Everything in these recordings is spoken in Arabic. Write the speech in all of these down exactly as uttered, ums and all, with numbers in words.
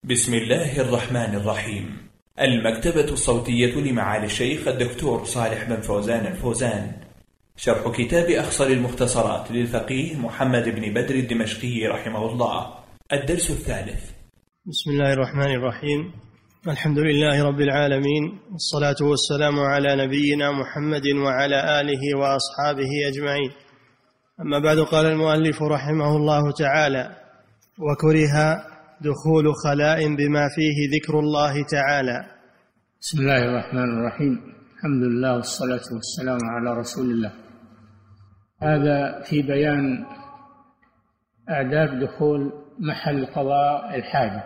بسم الله الرحمن الرحيم. المكتبة الصوتية لمعالي الشيخ الدكتور صالح بن فوزان الفوزان، شرح كتاب أخصر المختصرات للفقيه محمد بن بدر الدمشقي رحمه الله. الدرس الثالث. بسم الله الرحمن الرحيم. الحمد لله رب العالمين، والصلاة والسلام على نبينا محمد وعلى آله وأصحابه أجمعين. أما بعد، قال المؤلف رحمه الله تعالى: وكره دخول خلاء بما فيه ذكر الله تعالى. بسم الله الرحمن الرحيم. الحمد لله والصلاة والسلام على رسول الله. هذا في بيان آداب دخول محل قضاء الحاجة.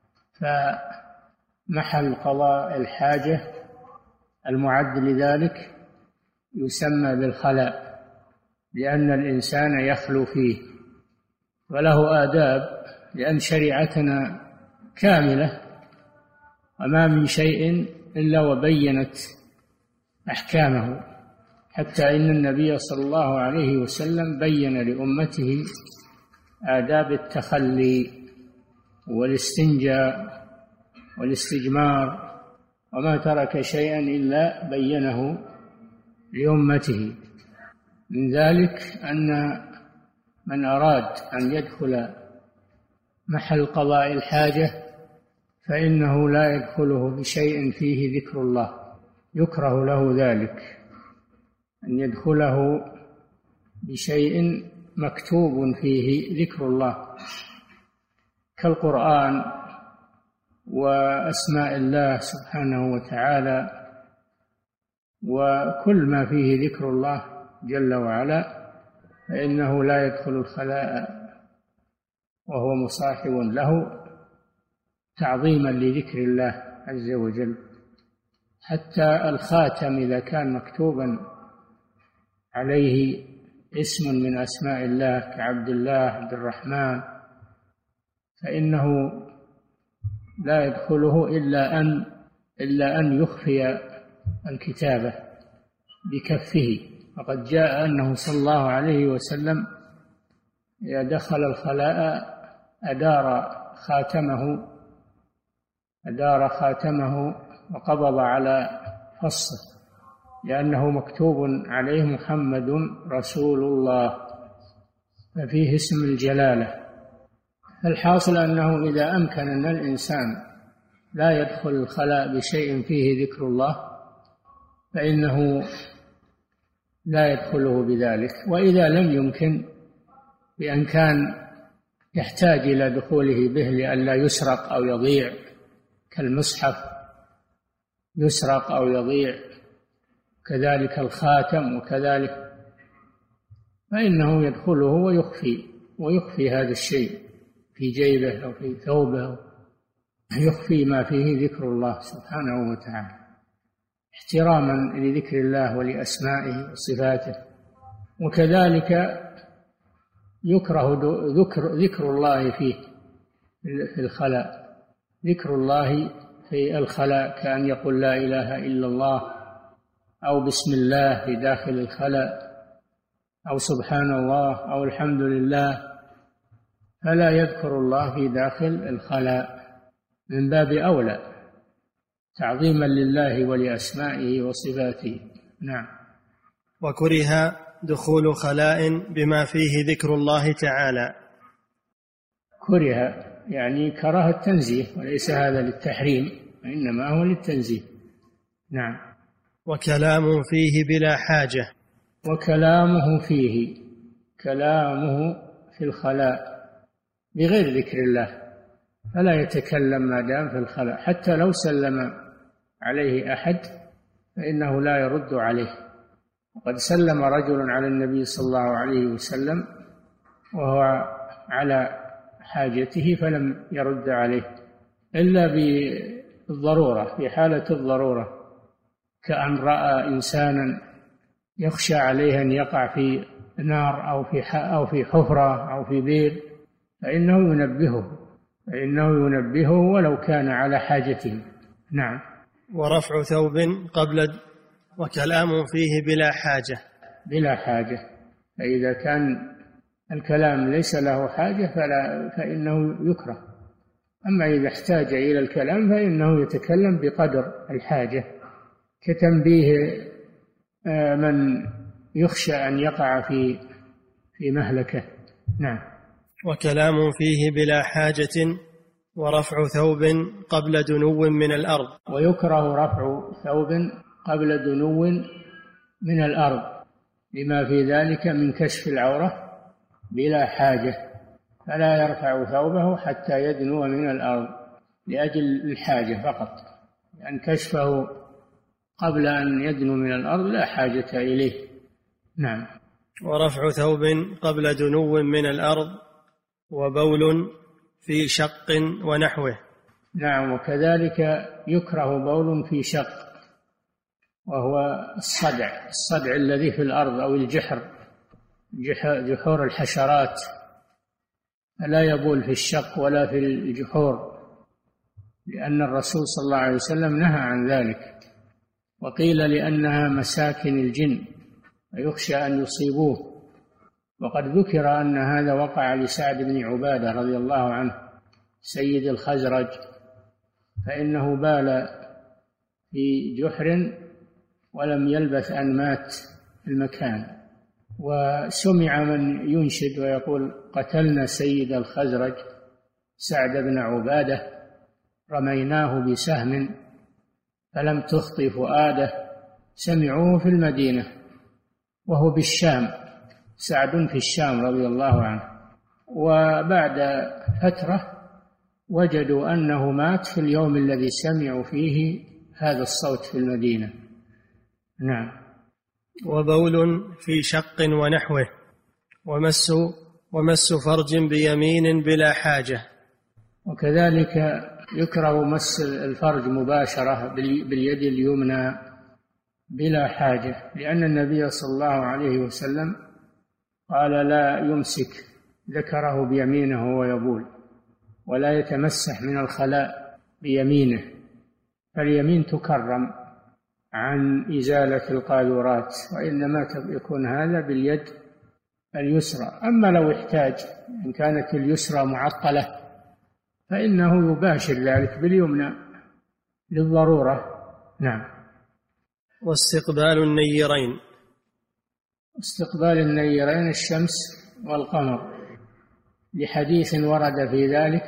فمحل قضاء الحاجة المعد لذلك يسمى بالخلاء، لأن الإنسان يخلو فيه، وله آداب، لأن شريعتنا كاملة وما من شيء إلا وبينت أحكامه، حتى إن النبي صلى الله عليه وسلم بين لأمته آداب التخلي والاستنجاء والاستجمار، وما ترك شيئا إلا بينه لأمته. من ذلك أن من أراد أن يدخل محل قضاء الحاجة فإنه لا يدخله بشيء فيه ذكر الله، يكره له ذلك، أن يدخله بشيء مكتوب فيه ذكر الله كالقرآن وأسماء الله سبحانه وتعالى، وكل ما فيه ذكر الله جل وعلا، فإنه لا يدخل الخلاء وهو مصاحب له تعظيما لذكر الله عز وجل. حتى الخاتم إذا كان مكتوبا عليه اسم من أسماء الله كعبد الله، عبد الرحمن، فإنه لا يدخله إلا أن إلا أن يخفي الكتابة بكفه. وقد جاء أنه صلى الله عليه وسلم إذا دخل الخلاء أدار خاتمه أدار خاتمه وقبض على فصه، لأنه مكتوب عليه محمد رسول الله، ففيه اسم الجلالة. الحاصل أنه إذا أمكن أن الإنسان لا يدخل الخلاء بشيء فيه ذكر الله فإنه لا يدخله بذلك. وإذا لم يمكن، بأن كان يحتاج إلى دخوله به لئلا يسرق أو يضيع، كالمصحف يسرق أو يضيع، كذلك الخاتم وكذلك، فإنه يدخله ويخفي ويخفي هذا الشيء في جيبه أو في ثوبه، يخفي ما فيه ذكر الله سبحانه وتعالى احتراما لذكر الله ولأسمائه وصفاته. وكذلك يكره ذكر ذكر الله فيه في الخلاء، ذكر الله في الخلاء كأن يقول لا إله إلا الله، أو بسم الله في داخل الخلاء، أو سبحان الله، أو الحمد لله، فلا يذكر الله في داخل الخلاء من باب أولى تعظيما لله ولأسمائه وصفاته. نعم. وكره دخول خلاء بما فيه ذكر الله تعالى. كره يعني كراهة التنزيه، وليس هذا للتحريم، وإنما هو للتنزيه. نعم. وكلام فيه بلا حاجة. وكلامه فيه، كلامه في الخلاء بغير ذكر الله، فلا يتكلم ما دام في الخلاء، حتى لو سلم عليه أحد فإنه لا يرد عليه. وقد سلم رجل على النبي صلى الله عليه وسلم وهو على حاجته فلم يرد عليه إلا بالضرورة، في حالة الضرورة، كأن رأى إنسانا يخشى عليه أن يقع في نار أو في أو في حفرة أو في بير، فإنه ينبهه فإنه ينبهه ولو كان على حاجته. نعم. ورفع ثوب قبل وكلام فيه بلا حاجة. بلا حاجة، فإذا كان الكلام ليس له حاجة فلا فإنه يكره، أما إذا احتاج إلى الكلام فإنه يتكلم بقدر الحاجة، كتنبيه من يخشى أن يقع في في مهلكة. نعم. وكلام فيه بلا حاجة، ورفع ثوب قبل دنو من الأرض. ويكره رفع ثوب قبل دنو من الأرض لما في ذلك من كشف العورة بلا حاجة، فلا يرفع ثوبه حتى يدنو من الأرض لأجل الحاجة فقط، لأن يعني كشفه قبل أن يدنو من الأرض لا حاجة إليه. نعم. ورفع ثوب قبل دنو من الأرض، وبول في شق ونحوه. نعم. وكذلك يكره بول في شق، وهو الصدع الصدع الذي في الأرض أو الجحر، جحور الحشرات، لا يبول في الشق ولا في الجحور، لأن الرسول صلى الله عليه وسلم نهى عن ذلك، وقيل لأنها مساكن الجن ويخشى أن يصيبوه. وقد ذكر أن هذا وقع لسعد بن عبادة رضي الله عنه سيد الخزرج، فإنه بال في جحر ولم يلبث أن مات في المكان، وسمع من ينشد ويقول: قتلنا سيد الخزرج سعد بن عبادة، رميناه بسهم فلم تخطي فؤاده. سمعوه في المدينة وهو بالشام، سعد في الشام رضي الله عنه، وبعد فترة وجدوا أنه مات في اليوم الذي سمعوا فيه هذا الصوت في المدينة. نعم. وبول في شق ونحوه، ومس ومس فرج بيمين بلا حاجة. وكذلك يكره مس الفرج مباشرة باليد اليمنى بلا حاجة، لأن النبي صلى الله عليه وسلم قال: لا يمسك ذكره بيمينه ويبول، ولا يتمسح من الخلاء بيمينه، فاليمين تكرم عن إزالة القاذورات، وإنما يكون هذا باليد اليسرى. أما لو احتاج إن كانت اليسرى معطلة فإنه يباشر ذلك باليمنى للضرورة. نعم. واستقبال النيرين. استقبال النيرين الشمس والقمر، لحديث ورد في ذلك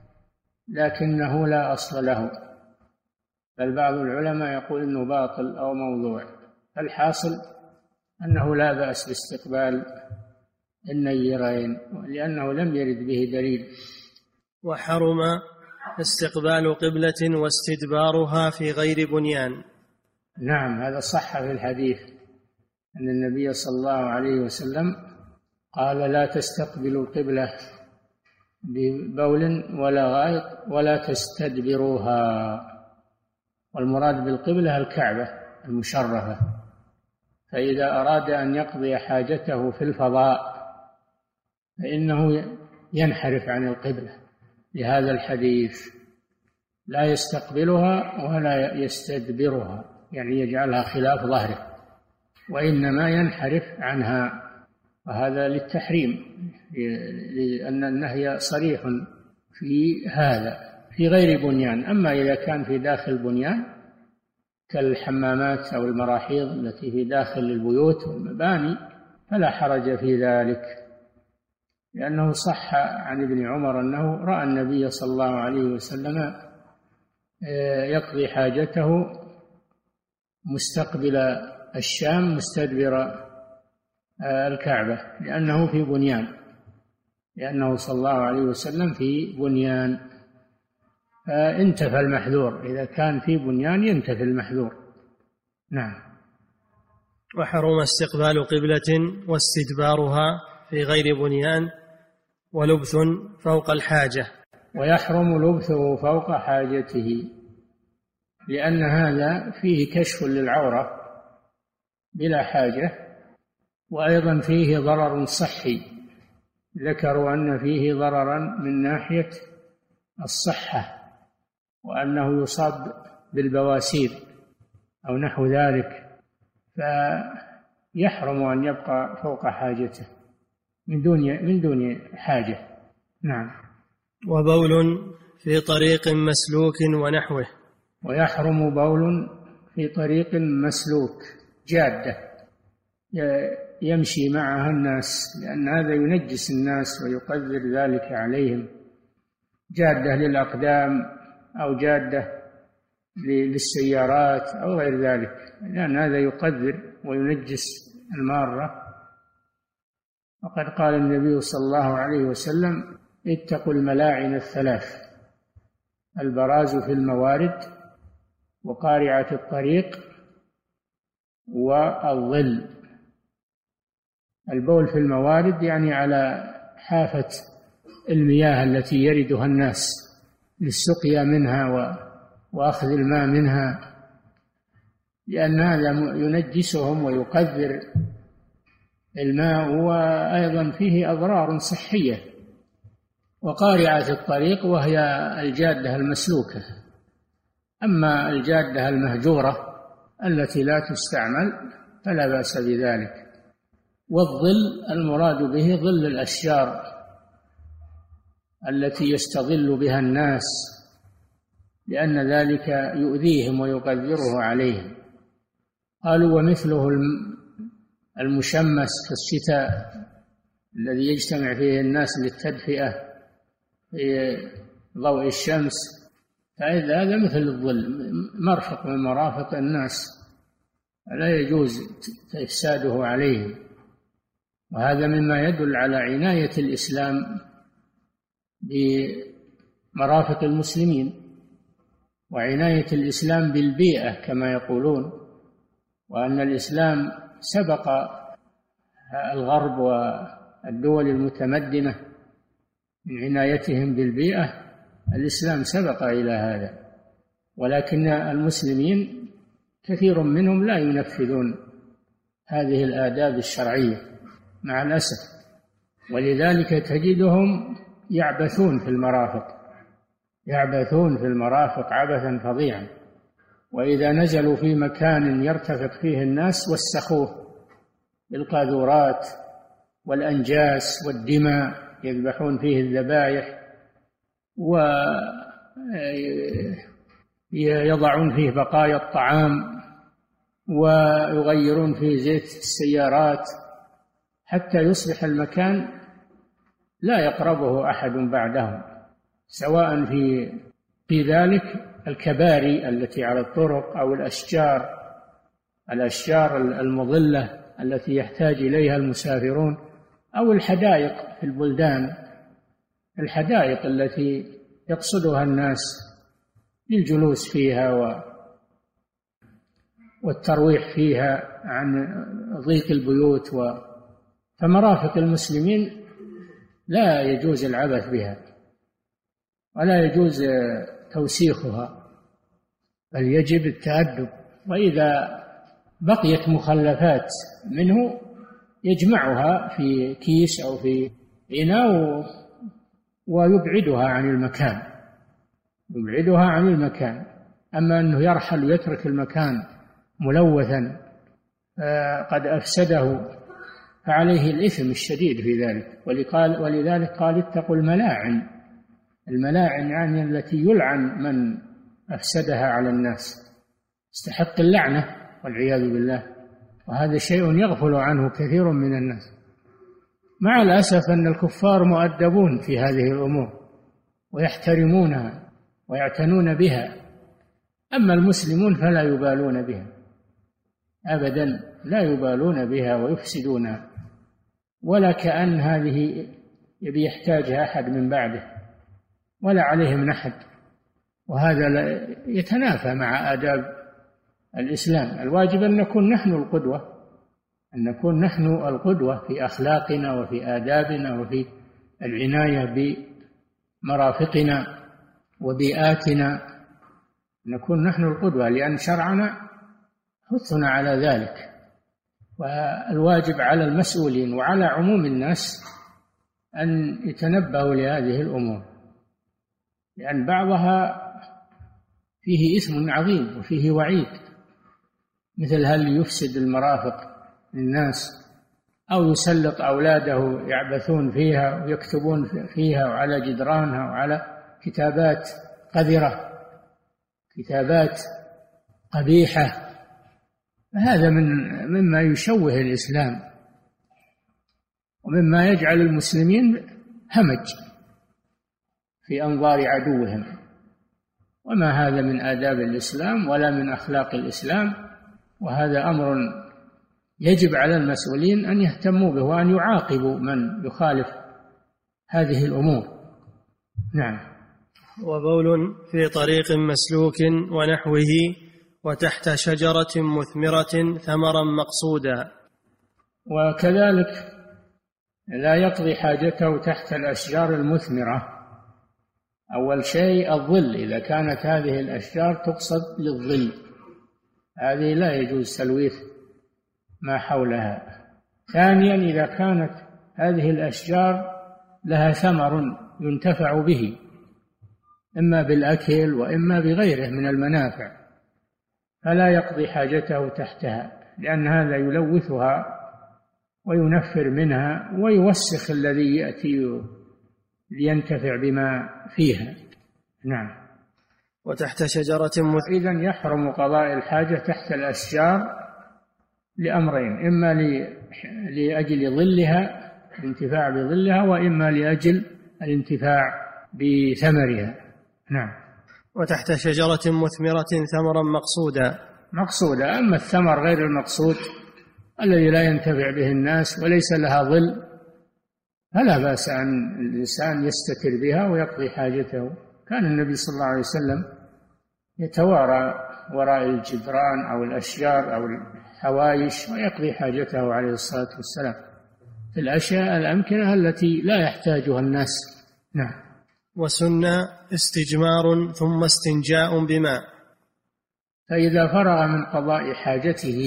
لكنه لا أصل له، بل بعض العلماء يقول إنه باطل أو موضوع. الحاصل أنه لا بأس باستقبال النيرين، لأنه لم يرد به دليل. وحرم استقبال قبلة واستدبارها في غير بنيان. نعم، هذا صح في الحديث أن النبي صلى الله عليه وسلم قال: لا تستقبلوا القبلة ببول ولا غائط ولا تستدبروها. والمراد بالقبلة الكعبة المشرفة، فإذا أراد أن يقضي حاجته في الفضاء فإنه ينحرف عن القبلة لهذا الحديث، لا يستقبلها ولا يستدبرها، يعني يجعلها خلاف ظهره، وإنما ينحرف عنها، وهذا للتحريم، لأن النهي صريح في هذا في غير بنيان. أما إذا كان في داخل بنيان كالحمامات أو المراحيض التي في داخل البيوت والمباني فلا حرج في ذلك، لأنه صح عن ابن عمر أنه رأى النبي صلى الله عليه وسلم يقضي حاجته مستقبل الشام مستدبر الكعبة، لأنه في بنيان، لأنه صلى الله عليه وسلم في بنيان، فانتفى المحذور. إذا كان في بنيان ينتفي المحذور. نعم. وحرم استقبال قبلة واستدبارها في غير بنيان، ولبث فوق الحاجة. ويحرم لبثه فوق حاجته، لأن هذا فيه كشف للعورة بلا حاجة، وأيضا فيه ضرر صحي. ذكروا أن فيه ضررا من ناحية الصحة، وأنه يصاب بالبواسير أو نحو ذلك، فيحرم أن يبقى فوق حاجته من دون من دون حاجة. نعم. وبول في طريق مسلوك ونحوه. ويحرم بول في طريق مسلوك، جادة يمشي معها الناس، لأن هذا ينجس الناس ويقدر ذلك عليهم، جادة للأقدام أو جادة للسيارات أو غير ذلك، لأن هذا يقدر وينجس المارة. وقد قال النبي صلى الله عليه وسلم: اتقوا الملاعن الثلاث: البراز في الموارد، وقارعة الطريق، والظل. البول في الموارد يعني على حافة المياه التي يردها الناس للسقيا منها وأخذ الماء منها، لأن هذا ينجسهم ويقذر الماء، وأيضا فيه أضرار صحية. وقارعة الطريق وهي الجادة المسلوكة. أما الجادة المهجورة التي لا تستعمل فلا بأس بذلك. والظل المراد به ظل الأشجار التي يستظل بها الناس، لأن ذلك يؤذيهم ويقدره عليهم. قالوا: ومثله المشمس في الشتاء الذي يجتمع فيه الناس للتدفئة في ضوء الشمس، فإذا هذا مثل الظل، مرفق من مرافق الناس، لا يجوز إفساده عليهم. وهذا مما يدل على عناية الإسلام بمرافق المسلمين، وعناية الإسلام بالبيئة كما يقولون، وأن الإسلام سبق الغرب والدول المتمدنة من عنايتهم بالبيئة. الإسلام سبق إلى هذا، ولكن المسلمين كثير منهم لا ينفذون هذه الآداب الشرعية مع الأسف، ولذلك تجدهم يعبثون في المرافق يعبثون في المرافق عبثا فظيعا. وإذا نزلوا في مكان يرتفق فيه الناس وسخوه بالقاذورات والأنجاس والدماء، يذبحون فيه الذبائح ويضعون فيه بقايا الطعام ويغيرون فيه زيت السيارات، حتى يصبح المكان لا يقربه أحد بعدهم، سواء في في ذلك الكباري التي على الطرق أو الأشجار الأشجار المظلة التي يحتاج إليها المسافرون، أو الحدائق في البلدان، الحدائق التي يقصدها الناس للجلوس فيها والترويح فيها عن ضيق البيوت. فمرافق المسلمين لا يجوز العبث بها ولا يجوز توسيخها، بل يجب التأدب. وإذا بقيت مخلفات منه يجمعها في كيس أو في إناء ويبعدها عن المكان يبعدها عن المكان أما أنه يرحل ويترك المكان ملوثا قد أفسده فعليه الإثم الشديد في ذلك. ولذلك قال: اتقوا الملاعن. الملاعن يعني التي يلعن من أفسدها على الناس، استحق اللعنة والعياذ بالله. وهذا شيء يغفل عنه كثير من الناس، مع الأسف أن الكفار مؤدبون في هذه الأمور ويحترمونها ويعتنون بها، أما المسلمون فلا يبالون بها أبدا، لا يبالون بها ويفسدونها، ولا كأن هذه يبي يحتاجها أحد من بعده ولا عليهم نحد. وهذا يتنافى مع آداب الإسلام. الواجب أن نكون نحن القدوة أن نكون نحن القدوة في أخلاقنا وفي آدابنا وفي العناية بمرافقنا وبيئاتنا، نكون نحن القدوة، لأن شرعنا حثنا على ذلك. والواجب على المسؤولين وعلى عموم الناس أن يتنبهوا لهذه الأمور، لأن بعضها فيه إثم عظيم وفيه وعيد، مثل هل يفسد المرافق للناس أو يسلط أولاده يعبثون فيها ويكتبون فيها وعلى جدرانها وعلى كتابات قذرة، كتابات قبيحة، هذا من مما يشوه الإسلام ومما يجعل المسلمين همج في أنظار عدوهم، وما هذا من آداب الإسلام ولا من أخلاق الإسلام، وهذا أمر يجب على المسؤولين أن يهتموا به وأن يعاقبوا من يخالف هذه الأمور. نعم. وبول في طريق مسلوك ونحوه وتحت شجرة مثمرة ثمرا مقصودا. وكذلك لا يقضي حاجته تحت الأشجار المثمرة. أول شيء الظل، إذا كانت هذه الأشجار تقصد للظل هذه لا يجوز تلويث ما حولها. ثانيا إذا كانت هذه الأشجار لها ثمر ينتفع به إما بالأكل وإما بغيره من المنافع فلا يقضي حاجته تحتها، لأن هذا يلوثها وينفر منها ويوسخ الذي يأتي لينتفع بما فيها. نعم. وتحت شجرة مثمرة. إذن يحرم قضاء الحاجة تحت الأشجار لأمرين، إما لأجل ظلها الانتفاع بظلها، وإما لأجل الانتفاع بثمرها. نعم. وتحت شجرة مثمرة ثمرا مقصودا. مقصودا. أما الثمر غير المقصود الذي لا ينتفع به الناس وليس لها ظل فلا بأس أن الإنسان يستتر بها ويقضي حاجته. كان النبي صلى الله عليه وسلم يتوارى وراء الجدران أو الأشجار أو الحوايش ويقضي حاجته عليه الصلاة والسلام في الأشياء الأمكنة التي لا يحتاجها الناس. نعم. وسن استجمار ثم استنجاء بماء. فإذا فرغ من قضاء حاجته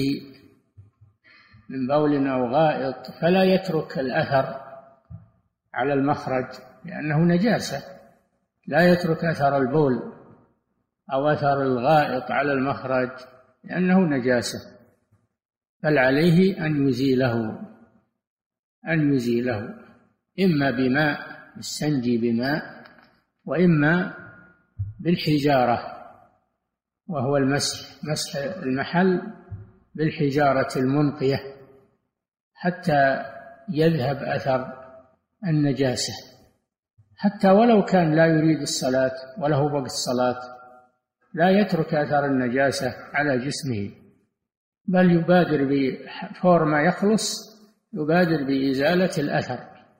من بول أو غائط فلا يترك الأثر على المخرج لأنه نجاسة، لا يترك أثر البول أو أثر الغائط على المخرج لأنه نجاسة، بل عليه أن يزيله أن يزيله إما بماء يستنجي بماء وإما بالحجارة، وهو المسح مسح المحل بالحجارة المنقية حتى يذهب أثر النجاسة، حتى ولو كان لا يريد الصلاة وله وقت الصلاة لا يترك أثر النجاسة على جسمه، بل يبادر بفور ما يخلص يبادر بإزالة الأثر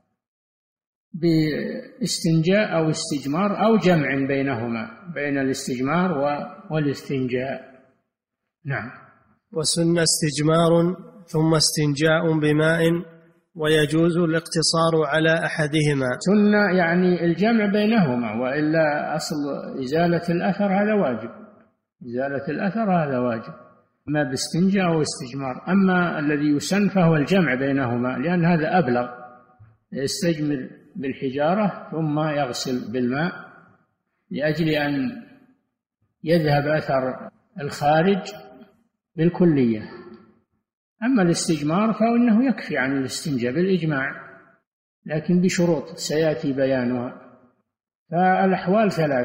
باستنجاء أو استجمار أو جمع بينهما بين الاستجمار والاستنجاء. نعم. وسن استجمار ثم استنجاء بماء ويجوز الاقتصار على أحدهما. سنة يعني الجمع بينهما، وإلا أصل إزالة الأثر هذا واجب، إزالة الأثر هذا واجب ما باستنجاء أو استجمار. أما الذي يسن فهو الجمع بينهما لأن هذا أبلغ، يستجمر بالحجارة ثم يغسل بالماء لأجل أن يذهب أثر الخارج بالكلية. أما الاستجمار فإنه يكفي عن الاستنجاء بالإجماع لكن بشروط سيأتي بيانها. فالأحوال ثلاث،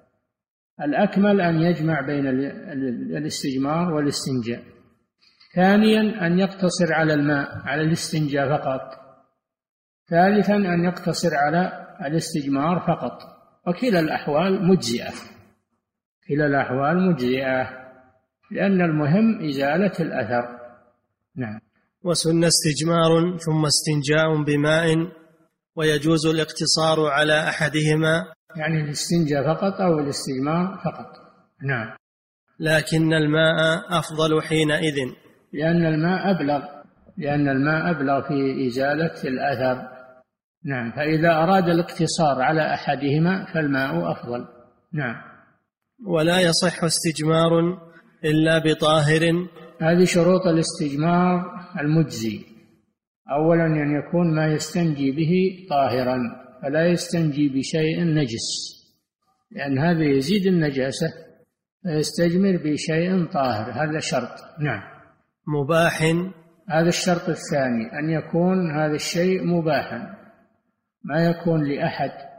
الأكمل أن يجمع بين الاستجمار والاستنجاء. ثانيا أن يقتصر على الماء على الاستنجاء فقط. ثالثا أن يقتصر على الاستجمار فقط. وكلا الأحوال مجزئة، كلا الأحوال مجزئة لأن المهم إزالة الأثر. نعم. وسن استجمار ثم استنجاء بماء ويجوز الاقتصار على أحدهما، يعني الاستنجاء فقط أو الاستجمار فقط. نعم. لكن الماء أفضل حينئذ لأن الماء أبلغ لأن الماء أبلغ في إزالة الأثر. نعم. فإذا أراد الاقتصار على أحدهما فالماء أفضل. نعم. ولا يصح استجمار إلا بطاهر. هذه شروط الاستجمار المجزي. أولا أن يكون ما يستنجي به طاهرا، فلا يستنجي بشيء نجس لأن هذا يزيد النجاسة، فيستجمر بشيء طاهر، هذا شرط. نعم. مباح. هذا الشرط الثاني أن يكون هذا الشيء مباحا، ما يكون لأحد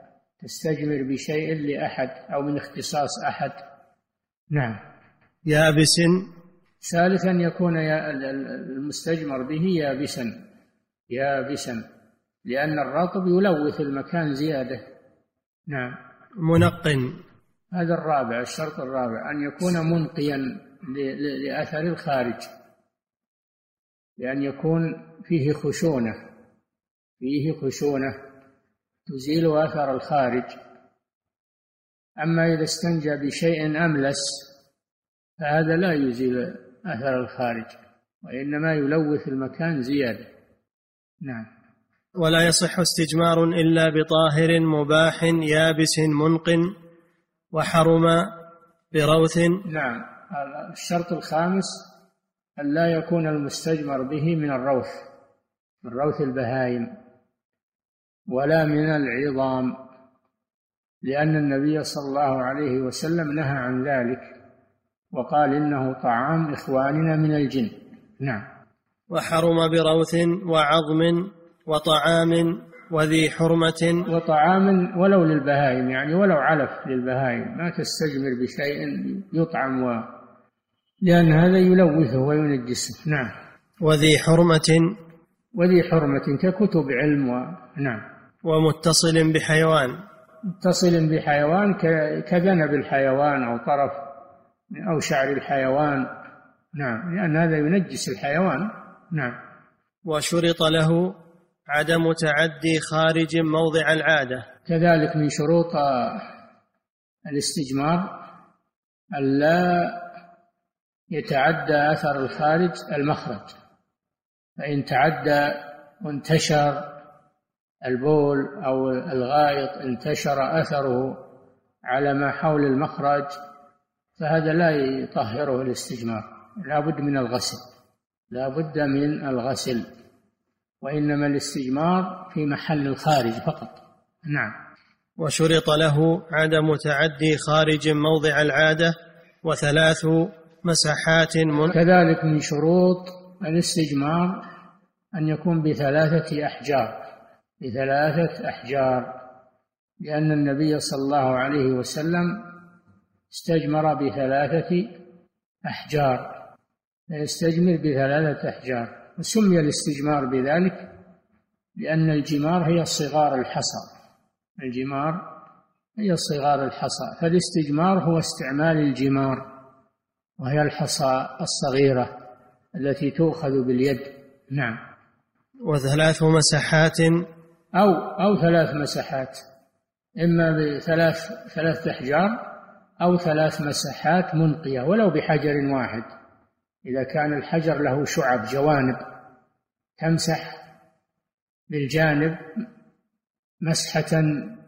تستجمر بشيء لأحد أو من اختصاص أحد. نعم. يابس. ثالثا يكون المستجمر به يابسا يابسا لأن الرطب يلوث المكان زيادة. نعم. منق. هذا الرابع، الشرط الرابع أن يكون منقيا لأثر الخارج، لأن يكون فيه خشونة فيه خشونة تزيل أثر الخارج. أما إذا استنجى بشيء أملس فهذا لا يزيل أثر الخارج، وإنما يلوث المكان زيادة. نعم. ولا يصح استجمار إلا بطاهر مباح يابس منق وحرم بروث. نعم. الشرط الخامس أن لا يكون المستجمر به من الروث من روث البهائم ولا من العظام، لأن النبي صلى الله عليه وسلم نهى عن ذلك وقال إنه طعام إخواننا من الجن. نعم. وحرم بروث وعظم وطعام وذي حرمة. وطعام ولو للبهائم، يعني ولو علف للبهائم، ما تستجمر بشيء يطعم و... لأن هذا يلوثه وينجسه. نعم. وذي حرمة. وذي حرمة ككتب علم و... نعم. ومتصل بحيوان. متصل بحيوان كذنب الحيوان أو طرف أو شعر الحيوان. نعم، لأن هذا ينجس الحيوان. نعم. وشرط له عدم تعدي خارج موضع العادة. كذلك من شروط الاستجمار ألا يتعدى أثر الخارج المخرج، فإن تعدى وانتشر البول أو الغائط انتشر أثره على ما حول المخرج فهذا لا يطهره الاستجمار، لا بد من الغسل لا بد من الغسل وإنما الاستجمار في محل الخارج فقط. نعم. وشرط له عدم تعدي خارج موضع العادة وثلاث مساحات من. كذلك من شروط الاستجمار أن يكون بثلاثة أحجار بثلاثة أحجار لأن النبي صلى الله عليه وسلم استجمر بثلاثة أحجار يستجمر بثلاثة أحجار، وسمي الاستجمار بذلك لأن الجمار هي صغار الحصى الجمار هي صغار الحصى فالاستجمار هو استعمال الجمار وهي الحصى الصغيرة التي تؤخذ باليد. نعم. وثلاث مساحات أو أو ثلاث مساحات، إما بثلاث ثلاث أحجار أو ثلاث مساحات منقية ولو بحجر واحد. إذا كان الحجر له شعب جوانب تمسح بالجانب مسحة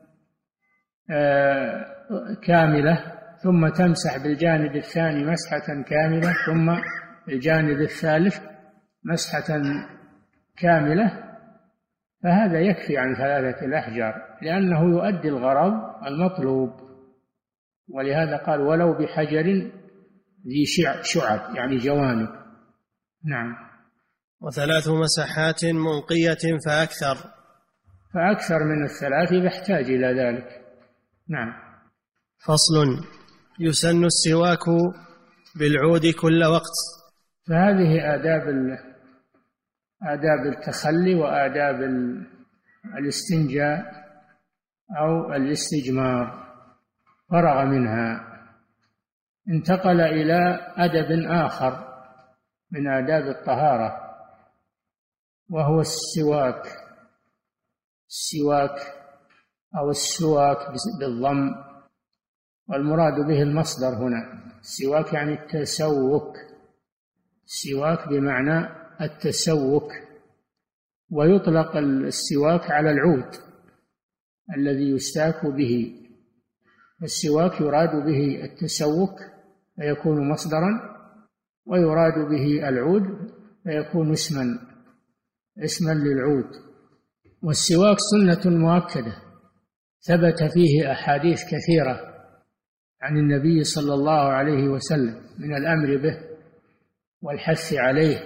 كاملة ثم تمسح بالجانب الثاني مسحة كاملة ثم الجانب الثالث مسحة كاملة، فهذا يكفي عن ثلاثة الأحجار لأنه يؤدي الغرض المطلوب، ولهذا قال ولو بحجر ذي شعب يعني جوانب. نعم. وثلاث مساحات منقية فأكثر فأكثر من الثلاث إذا احتاج إلى ذلك. نعم. فصل. يسن السواك بالعود كل وقت. فهذه آداب آداب التخلي وآداب الاستنجاء أو الاستجمار فرغ منها، انتقل إلى أدب آخر من آداب الطهارة وهو السواك السواك أو السواك بالضم، والمراد به المصدر هنا. السواك يعني التسوك، السواك بمعنى التسوك، ويطلق السواك على العود الذي يستاك به. السواك يراد به التسوك فيكون مصدرا، ويراد به العود فيكون اسما اسما للعود. والسواك سنة مؤكدة ثبت فيه أحاديث كثيرة عن النبي صلى الله عليه وسلم من الأمر به والحث عليه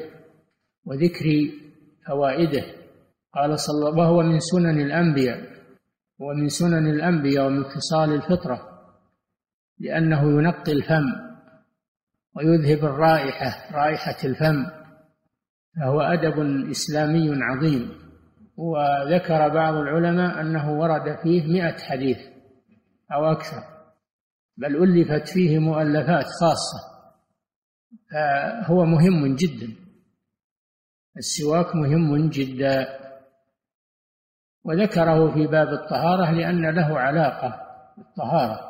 وذكر فوائده. قال صلى الله وهو من سنن الأنبياء ومن سنن الأنبياء ومن خصال الفطرة، لأنه ينقي الفم ويذهب الرائحة رائحة الفم، فهو أدب إسلامي عظيم. وذكر بعض العلماء أنه ورد فيه مئة حديث أو أكثر، بل ألفت فيه مؤلفات خاصة، فهو مهم جدا. السواك مهم جدا، وذكره في باب الطهارة لأن له علاقة بالطهارة،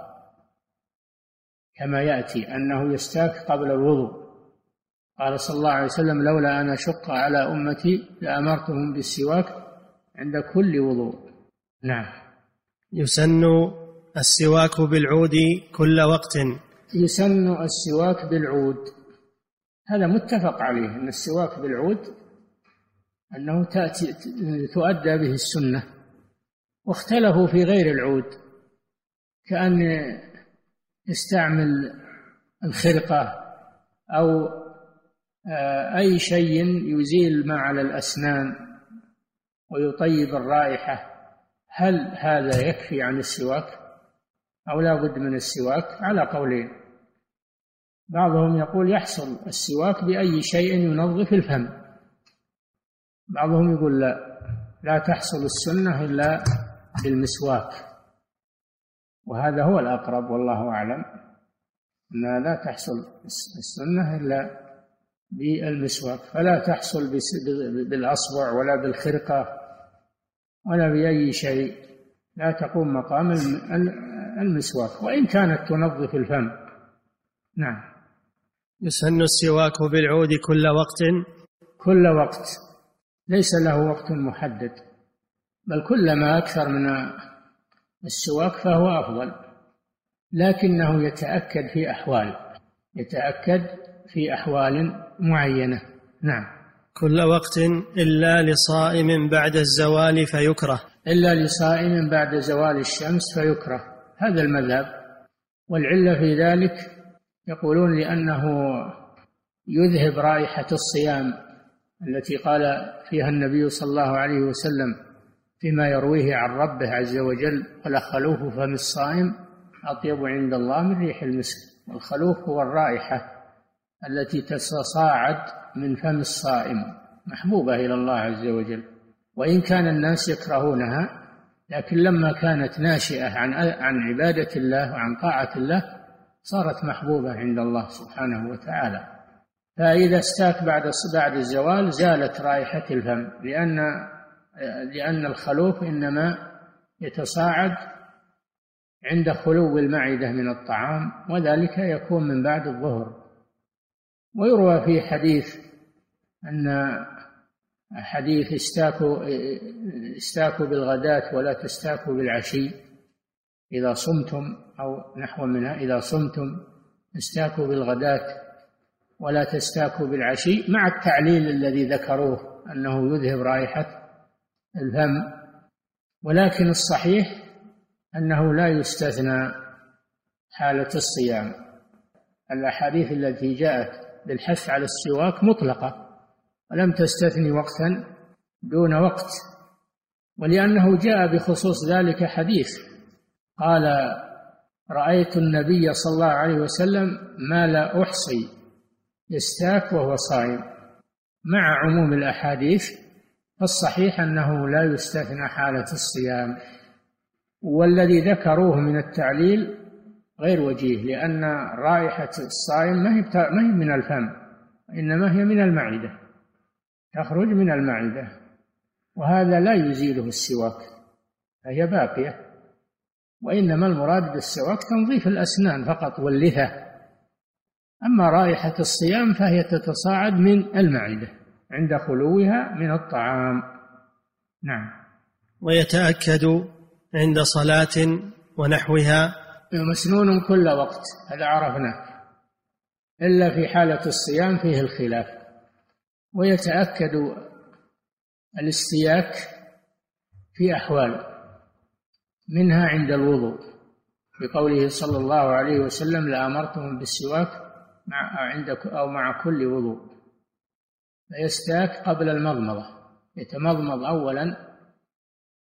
كما يأتي أنه يستاك قبل الوضوء. قال صلى الله عليه وسلم: لولا أن أشق على أمتي لأمرتهم بالسواك عند كل وضوء. نعم. يسن السواك بالعود كل وقت. يسن السواك بالعود، هذا متفق عليه، أن السواك بالعود أنه تأتي تؤدى به السنة. واختلفوا في غير العود، كأن يستعمل الخرقة أو أي شيء يزيل ما على الأسنان ويطيب الرائحة، هل هذا يكفي عن السواك أو لا بد من السواك؟ على قولين. بعضهم يقول يحصل السواك بأي شيء ينظف الفم، بعضهم يقول لا لا تحصل السنة إلا بالمسواك، وهذا هو الأقرب والله أعلم، أنها لا تحصل السنة إلا بالمسواك، فلا تحصل بالأصبع ولا بالخرقة ولا بأي شيء، لا تقوم مقام المسواك وإن كانت تنظف الفم. نعم. يسن السواك بالعود كل وقت. كل وقت، ليس له وقت محدد، بل كلما أكثر من السواك فهو أفضل، لكنه يتأكد في أحوال يتأكد في أحوال معينة. نعم. كل وقت إلا لصائم بعد الزوال فيكره. إلا لصائم بعد زوال الشمس فيكره، هذا المذهب. والعلة في ذلك يقولون لأنه يذهب رائحة الصيام التي قال فيها النبي صلى الله عليه وسلم فيما يرويه عن ربه عز وجل: ولخلوف فم الصائم أطيب عند الله من ريح المسك. والخلوف هو الرائحة التي تتصاعد من فم الصائم، محبوبة إلى الله عز وجل، وإن كان الناس يكرهونها، لكن لما كانت ناشئة عن عن عبادة الله وعن طاعة الله صارت محبوبة عند الله سبحانه وتعالى. فإذا استاك بعد بعد الزوال زالت رائحة الفم، لأن لأن الخلوف إنما يتصاعد عند خلو المعدة من الطعام، وذلك يكون من بعد الظهر. ويروى في حديث أن حديث استاكوا استاكوا بالغداة ولا تستاكوا بالعشي إذا صمتم، أو نحو منها: إذا صمتم استاكوا بالغداة ولا تستاكوا بالعشي، مع التعليل الذي ذكروه أنه يذهب رائحة الفم. ولكن الصحيح أنه لا يستثنى حالة الصيام. الأحاديث التي جاءت بالحث على السواك مطلقة ولم تستثني وقتا دون وقت، ولأنه جاء بخصوص ذلك حديث قال: رأيت النبي صلى الله عليه وسلم ما لا أحصي يستاك وهو صائم. مع عموم الأحاديث فالصحيح أنه لا يستثنى حالة الصيام، والذي ذكروه من التعليل غير وجيه، لأن رائحة الصائم ما هي من الفم، إنما هي من المعدة، تخرج من المعدة، وهذا لا يزيله السواك، فهي باقية. وإنما المراد بالسواك تنظيف الأسنان فقط واللثة، أما رائحة الصيام فهي تتصاعد من المعدة عند خلوها من الطعام. نعم. ويتأكد عند صلاة ونحوها. مسنون كل وقت، هذا عرفناه، إلا في حالة الصيام فيه الخلاف. ويتأكد الاستياك في أحوال، منها عند الوضوء، بقوله صلى الله عليه وسلم: لأمرتهم بالسواك مع عندك أو مع كل وضوء. فيستاك قبل المضمضة، يتمضمض أولا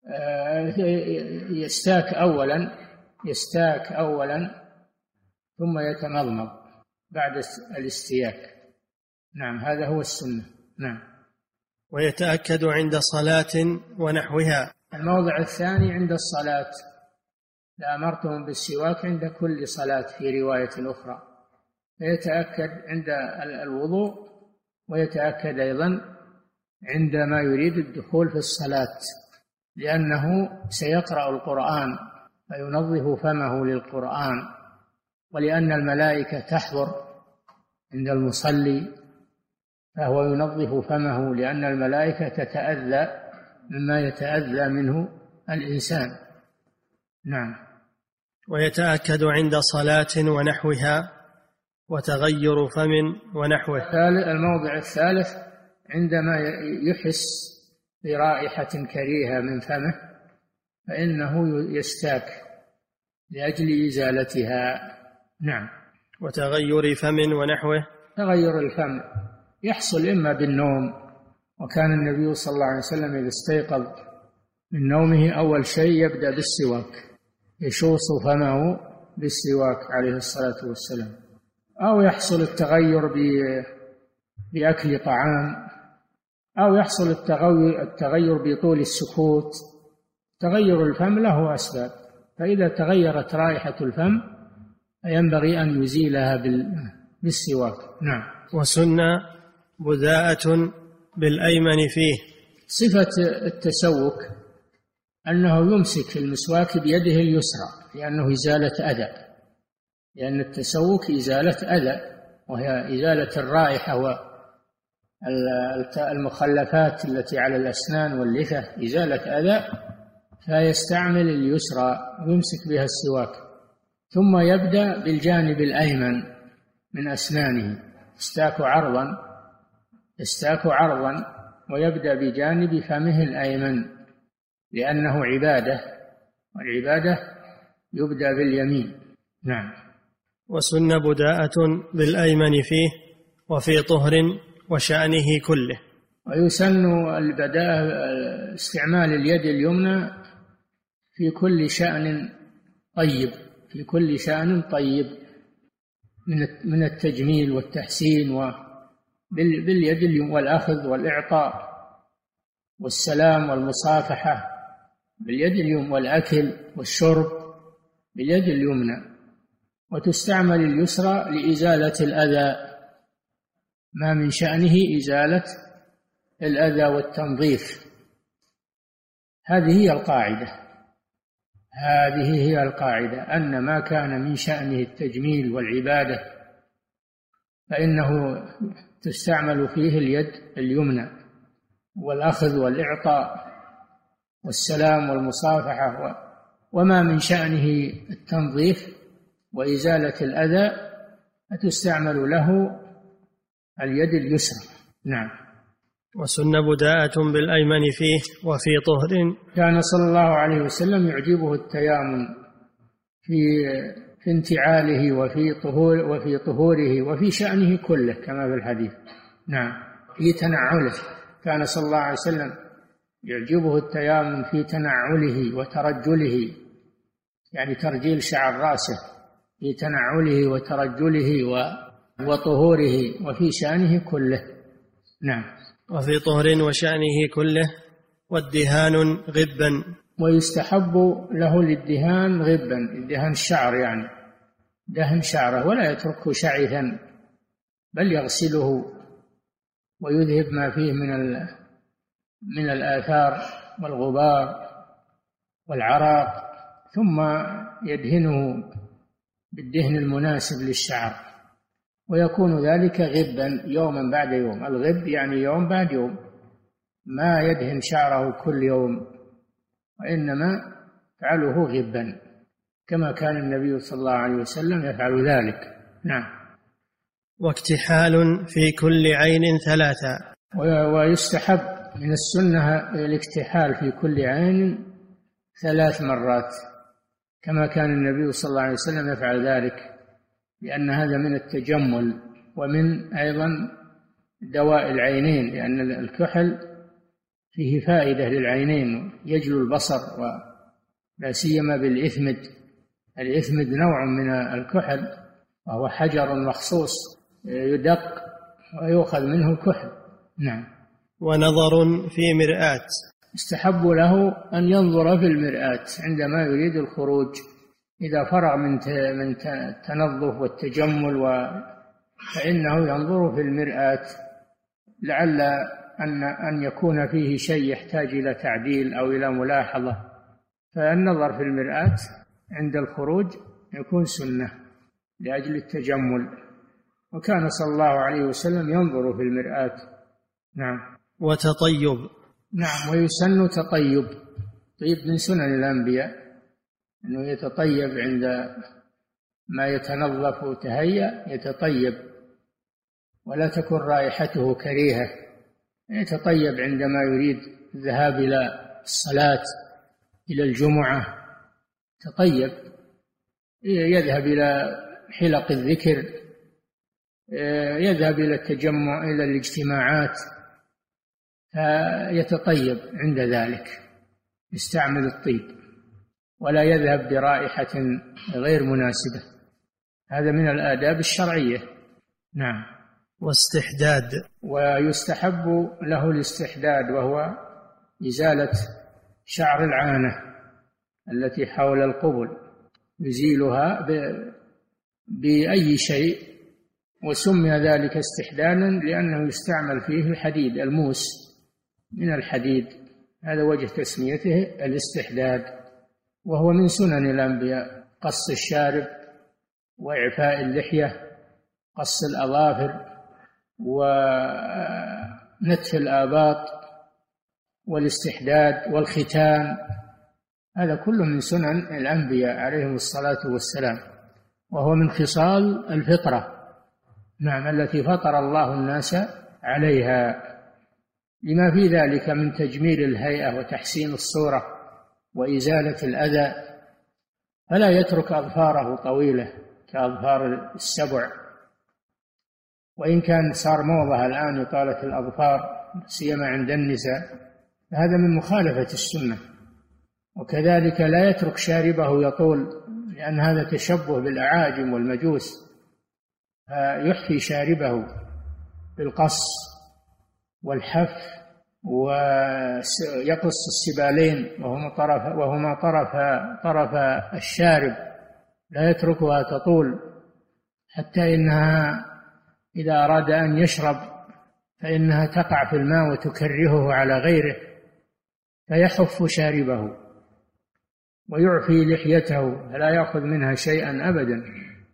يستاك أولا يستاك أولا ثم يتمضمض بعد الاستياك. نعم، هذا هو السنة. نعم. ويتأكد عند صلاة ونحوها. الموضع الثاني عند الصلاة، لأمرتهم بالسواك عند كل صلاة في رواية أخرى. فيتأكد عند الوضوء، ويتأكد أيضا عندما يريد الدخول في الصلاة، لأنه سيقرأ القرآن فينظف فمه للقرآن، ولأن الملائكة تحضر عند المصلي فهو ينظف فمه، لأن الملائكة تتأذى مما يتأذى منه الإنسان. نعم. ويتأكد عند صلاة ونحوها وتغير فم ونحوه. الموضع الثالث عندما يحس برائحة كريهة من فمه فإنه يستاك لأجل إزالتها. نعم. وتغير فم ونحوه. تغير الفم يحصل إما بالنوم، وكان النبي صلى الله عليه وسلم إذا استيقظ من نومه أول شيء يبدأ بالسواك، يشوص فمه بالسواك عليه الصلاة والسلام. أو يحصل التغير بأكل طعام، أو يحصل التغير بطول السكوت. تغير الفم له أسباب، فإذا تغيرت رائحة الفم ينبغي أن يزيلها بالسواك. نعم. وسنة بذاءة بالأيمن فيه. صفة التسوك أنه يمسك المسواك بيده اليسرى، لأنه إزالة أذى، لأن التسوك إزالة أذى، وهي إزالة الرائحة والمخلفات التي على الأسنان واللثة، إزالة أذى، فيستعمل اليسرى ويمسك بها السواك. ثم يبدأ بالجانب الأيمن من أسنانه، يستاك عرضا يستاك عرضا ويبدأ بجانب فمه الأيمن، لأنه عبادة، والعبادة يبدأ باليمين. نعم. وسن بداءة بالأيمن فيه وفي طهر وشأنه كله. ويسن البداءة استعمال اليد اليمنى في كل شأن طيب، في كل شأن طيب من التجميل والتحسين، باليد اليمنى، والأخذ والإعطاء والسلام والمصافحة باليد اليمنى، والأكل والشرب باليد اليمنى. وتستعمل اليسرى لإزالة الأذى، ما من شأنه إزالة الأذى والتنظيف. هذه هي القاعدة هذه هي القاعدة أن ما كان من شأنه التجميل والعبادة فإنه تستعمل فيه اليد اليمنى، والأخذ والإعطاء والسلام والمصافحة. وما من شأنه التنظيف وإزالة الأذى فتستعمل له اليد اليسرى. نعم. وسن بداءة بالأيمن فيه وفي طهر. كان صلى الله عليه وسلم يعجبه التيامن في في انتعاله وفي طهور وفي طهوره وفي شأنه كله كما في الحديث. نعم. في تنعله كان صلى الله عليه وسلم يعجبه التيامن في تنعله وترجله، يعني ترجيل شعر رأسه، في تنعله وترجله وطهوره وفي شأنه كله. نعم. وفي طهر وشأنه كله. والدهان غبا. ويستحب له الادهان غبا، ادهان الشعر، يعني دهن شعره، ولا يتركه شعثا، بل يغسله ويذهب ما فيه من من الآثار والغبار والعراق، ثم يدهنه بالدهن المناسب للشعر، ويكون ذلك غبا يوما بعد يوم. الغب يعني يوم بعد يوم، ما يدهن شعره كل يوم، وإنما يفعله غبا كما كان النبي صلى الله عليه وسلم يفعل ذلك. نعم. واكتحال في كل عين ثلاثة. ويستحب من السنة الاكتحال في كل عين ثلاث مرات كما كان النبي صلى الله عليه وسلم يفعل ذلك، لأن هذا من التجمل ومن أيضا دواء العينين، لأن الكحل فيه فائدة للعينين، يجلو البصر، ولا سيما بالإثمد. الإثمد نوع من الكحل، وهو حجر مخصوص يدق ويؤخذ منه الكحل. نعم. ونظر في مرآة، استحب له أن ينظر في المرآة عندما يريد الخروج، إذا فرغ من من التنظف والتجمل فإنه ينظر في المرآة، لعل أن أن يكون فيه شيء يحتاج إلى تعديل أو إلى ملاحظة، فالنظر في المرآة عند الخروج يكون سنة لأجل التجمل، وكان صلى الله عليه وسلم ينظر في المرآة. نعم. وتطيب، نعم، ويسن تطيب. طيب من سنن الأنبياء أنه يتطيب عند ما يتنظف وتهيأ، يتطيب ولا تكن رائحته كريهة، يتطيب عندما يريد الذهاب إلى الصلاة، إلى الجمعة تطيب، يذهب إلى حلق الذكر، يذهب إلى التجمع، إلى الاجتماعات، فيتطيب عند ذلك، يستعمل الطيب ولا يذهب برائحة غير مناسبة. هذا من الآداب الشرعية. نعم. واستحداد، ويستحب له الاستحداد، وهو إزالة شعر العانة التي حول القبل، يزيلها بأي شيء، وسمي ذلك استحدادا لأنه يستعمل فيه الحديد، الموس من الحديد، هذا وجه تسميته الاستحداد، وهو من سنن الأنبياء، قص الشارب وإعفاء اللحية، قص الأظافر ونتف الآباط والاستحداد والختان، هذا كله من سنن الأنبياء عليهم الصلاة والسلام، وهو من خصال الفطرة، نعم، التي فطر الله الناس عليها، لما في ذلك من تجميل الهيئة وتحسين الصورة وإزالة الأذى، فلا يترك أظفاره طويلة كأظفار السبع، وإن كان صار موضة الآن إطالة الأظفار سيما عند النساء، فهذا من مخالفة السنة. وكذلك لا يترك شاربه يطول، لأن هذا تشبه بالأعاجم والمجوس، فيحفي شاربه بالقص والحف، ويقص السبالين وهما طرف وهما طرف طرف الشارب، لا يتركها تطول، حتى إنها إذا أراد أن يشرب فإنها تقع في الماء وتكرهه على غيره، فيحف شاربه ويعفي لحيته فلا يأخذ منها شيئا أبدا،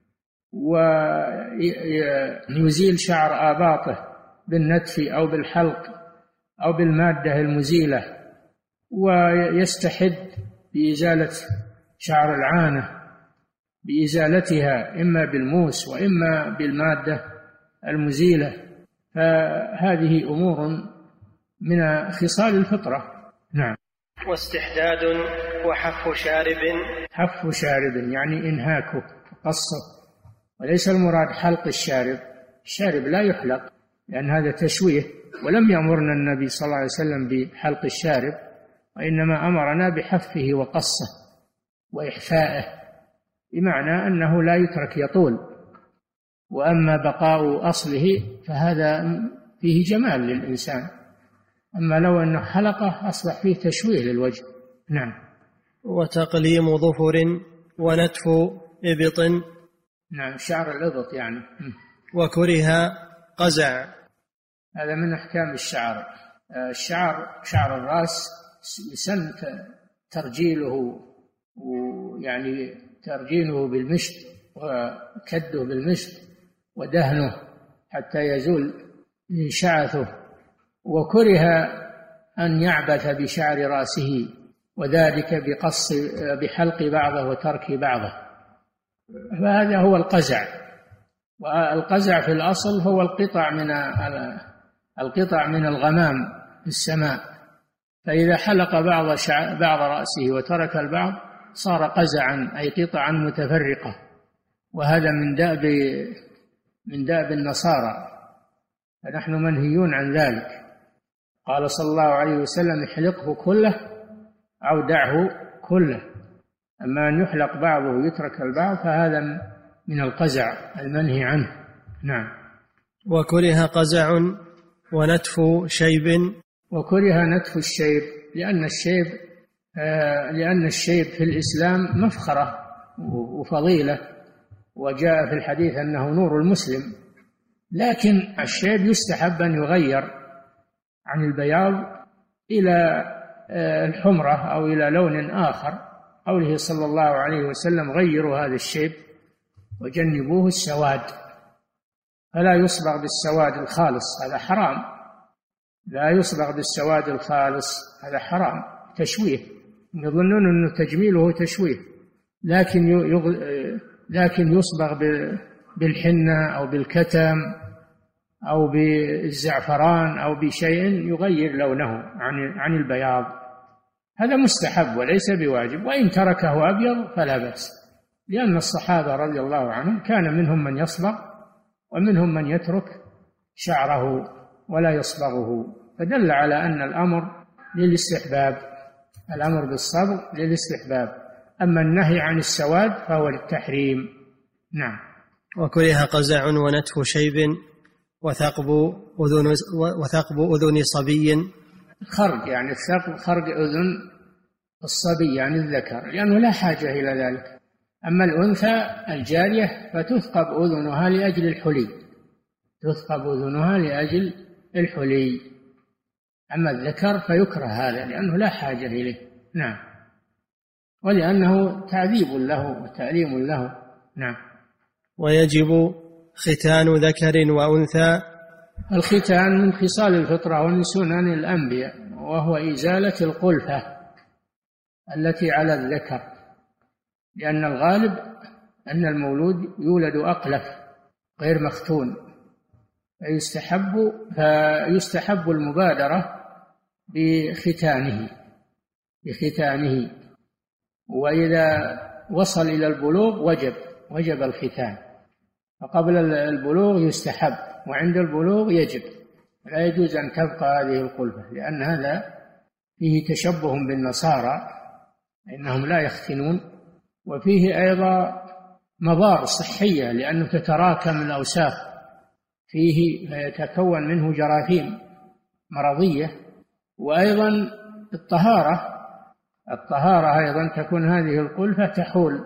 ويزيل شعر آباطه بالنتف أو بالحلق أو بالمادة المزيلة، ويستحد بإزالة شعر العانة، بإزالتها إما بالموس وإما بالمادة المزيلة، فهذه أمور من خصال الفطرة. نعم. واستحداد وحف شارب، حف شارب يعني إنهاكه، قصه، وليس المراد حلق الشارب، الشارب لا يحلق لأن هذا تشويه، ولم يأمرنا النبي صلى الله عليه وسلم بحلق الشارب، وإنما أمرنا بحفه وقصه وإحفائه، بمعنى أنه لا يترك يطول، وأما بقاء أصله فهذا فيه جمال للإنسان، أما لو أنه حلقه أصبح فيه تشويه للوجه. نعم. وتقليم ظفر ونتف إبط، نعم، شعر الإبط يعني. وكره قزع، هذا من أحكام الشعر. الشعر شعر الرأس يسن ترجيله، ويعني ترجينه بالمشط وكده بالمشط ودهنه حتى يزول شعثه، وكره أن يعبث بشعر رأسه، وذلك بقص بحلق بعضه وترك بعضه، فهذا هو القزع. والقزع في الأصل هو القطع من القطع من الغمام في السماء، فإذا حلق بعض بعض رأسه وترك البعض صار قزعا، أي قطعا متفرقة، وهذا من دأب من دأب النصارى، فنحن منهيون عن ذلك. قال صلى الله عليه وسلم احلقه كله أو دعه كله، أما أن يحلق بعضه ويترك البعض فهذا من القزع المنهي عنه. نعم. وكره قزع ونتف شيب. وكره نتف الشيب لأن الشيب آه لأن الشيب في الإسلام مفخرة وفضيلة، وجاء في الحديث أنه نور المسلم، لكن الشيب يستحب أن يغير عن البياض إلى آه الحمرة أو إلى لون آخر. قوله صلى الله عليه وسلم غيروا هذا الشيب وجنبوه السواد، فلا يصبغ بالسواد الخالص، هذا حرام، لا يصبغ بالسواد الخالص، هذا حرام، تشويه، يظنون أنه تجميله تشويه، لكن يغ... لكن يصبغ بالحنة أو بالكتم أو بالزعفران أو بشيء يغير لونه عن عن البياض، هذا مستحب وليس بواجب، وإن تركه أبيض فلا بأس، لأن الصحابة رضي الله عنهم كان منهم من يصبغ ومنهم من يترك شعره ولا يصبغه، فدل على أن الأمر للاستحباب، الأمر بالصبغ للاستحباب، أما النهي عن السواد فهو للتحريم. نعم. وكره قزع ونتف شيب وثقب أذن وثقب أذن صبي. خرق يعني الثقب خرق أذن الصبي يعني الذكر، لأنه لا حاجة إلى ذلك. أما الأنثى الجارية فتثقب أذنها لأجل الحلي، تثقب أذنها لأجل الحلي، أما الذكر فيكره هذا لأنه لا حاجة إليه. نعم. ولأنه تعذيب له وتأليم له. نعم. ويجب ختان ذكر وأنثى. الختان من خصال الفطرة ومن سنن الأنبياء، وهو إزالة القلفة التي على الذكر، لأن الغالب أن المولود يولد أقلف غير مختون، فيستحب فيستحب المبادرة بختانه بختانه وإذا وصل إلى البلوغ وجب وجب الختان، فقبل البلوغ يستحب، وعند البلوغ يجب، لا يجوز أن تبقى هذه القلفة، لأن هذا فيه تشبه بالنصارى إنهم لا يختنون، وفيه أيضا مضار صحية لأنه تتراكم الأوساخ فيه فيتكون منه جراثيم مرضية، وأيضا الطهارة الطهارة أيضا تكون هذه القلفة تحول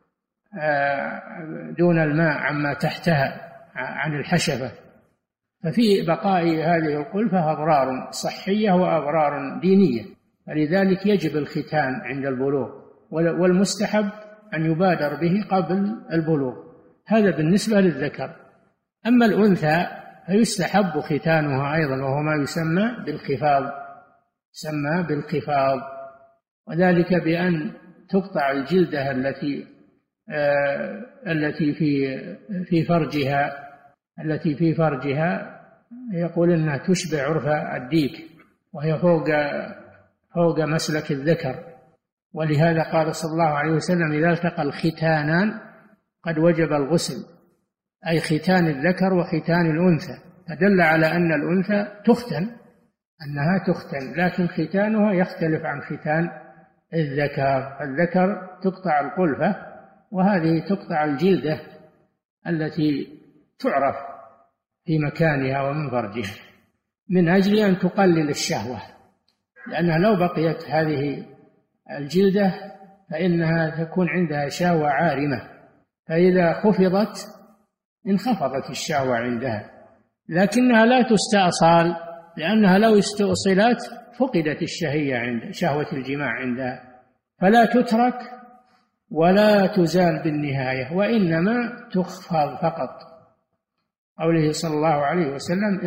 دون الماء عما تحتها عن الحشفة، ففي بقاء هذه القلفة أضرار صحية وأضرار دينية، فلذلك يجب الختان عند البلوغ، والمستحب أن يبادر به قبل البلوغ، هذا بالنسبة للذكر. أما الأنثى فيستحب ختانها أيضا، وهو ما يسمى بالخفاض، يسمى بالخفاض، وذلك بأن تقطع الجلدة التي آه التي في في فرجها التي في فرجها يقول إنها تشبه عرف الديك، وهي فوق فوق مسلك الذكر، ولهذا قال صلى الله عليه وسلم إذا التقى الختانان قد وجب الغسل، أي ختان الذكر وختان الأنثى، فدل على أن الأنثى تختن، أنها تختن، لكن ختانها يختلف عن ختان الذكر. الذكر تقطع القلفة، وهذه تقطع الجلدة التي تعرف في مكانها ومن فرجها، من أجل أن تقلل الشهوة، لأنها لو بقيت هذه الجلدة فإنها تكون عندها شهوة عارمة، فإذا خفضت انخفضت الشهوة عندها، لكنها لا تستأصل، لأنها لو استؤصلت فقدت الشهية عند شهوة الجماع عندها، فلا تترك ولا تزال بالنهاية، وإنما تخفض فقط. قوله صلى الله عليه وسلم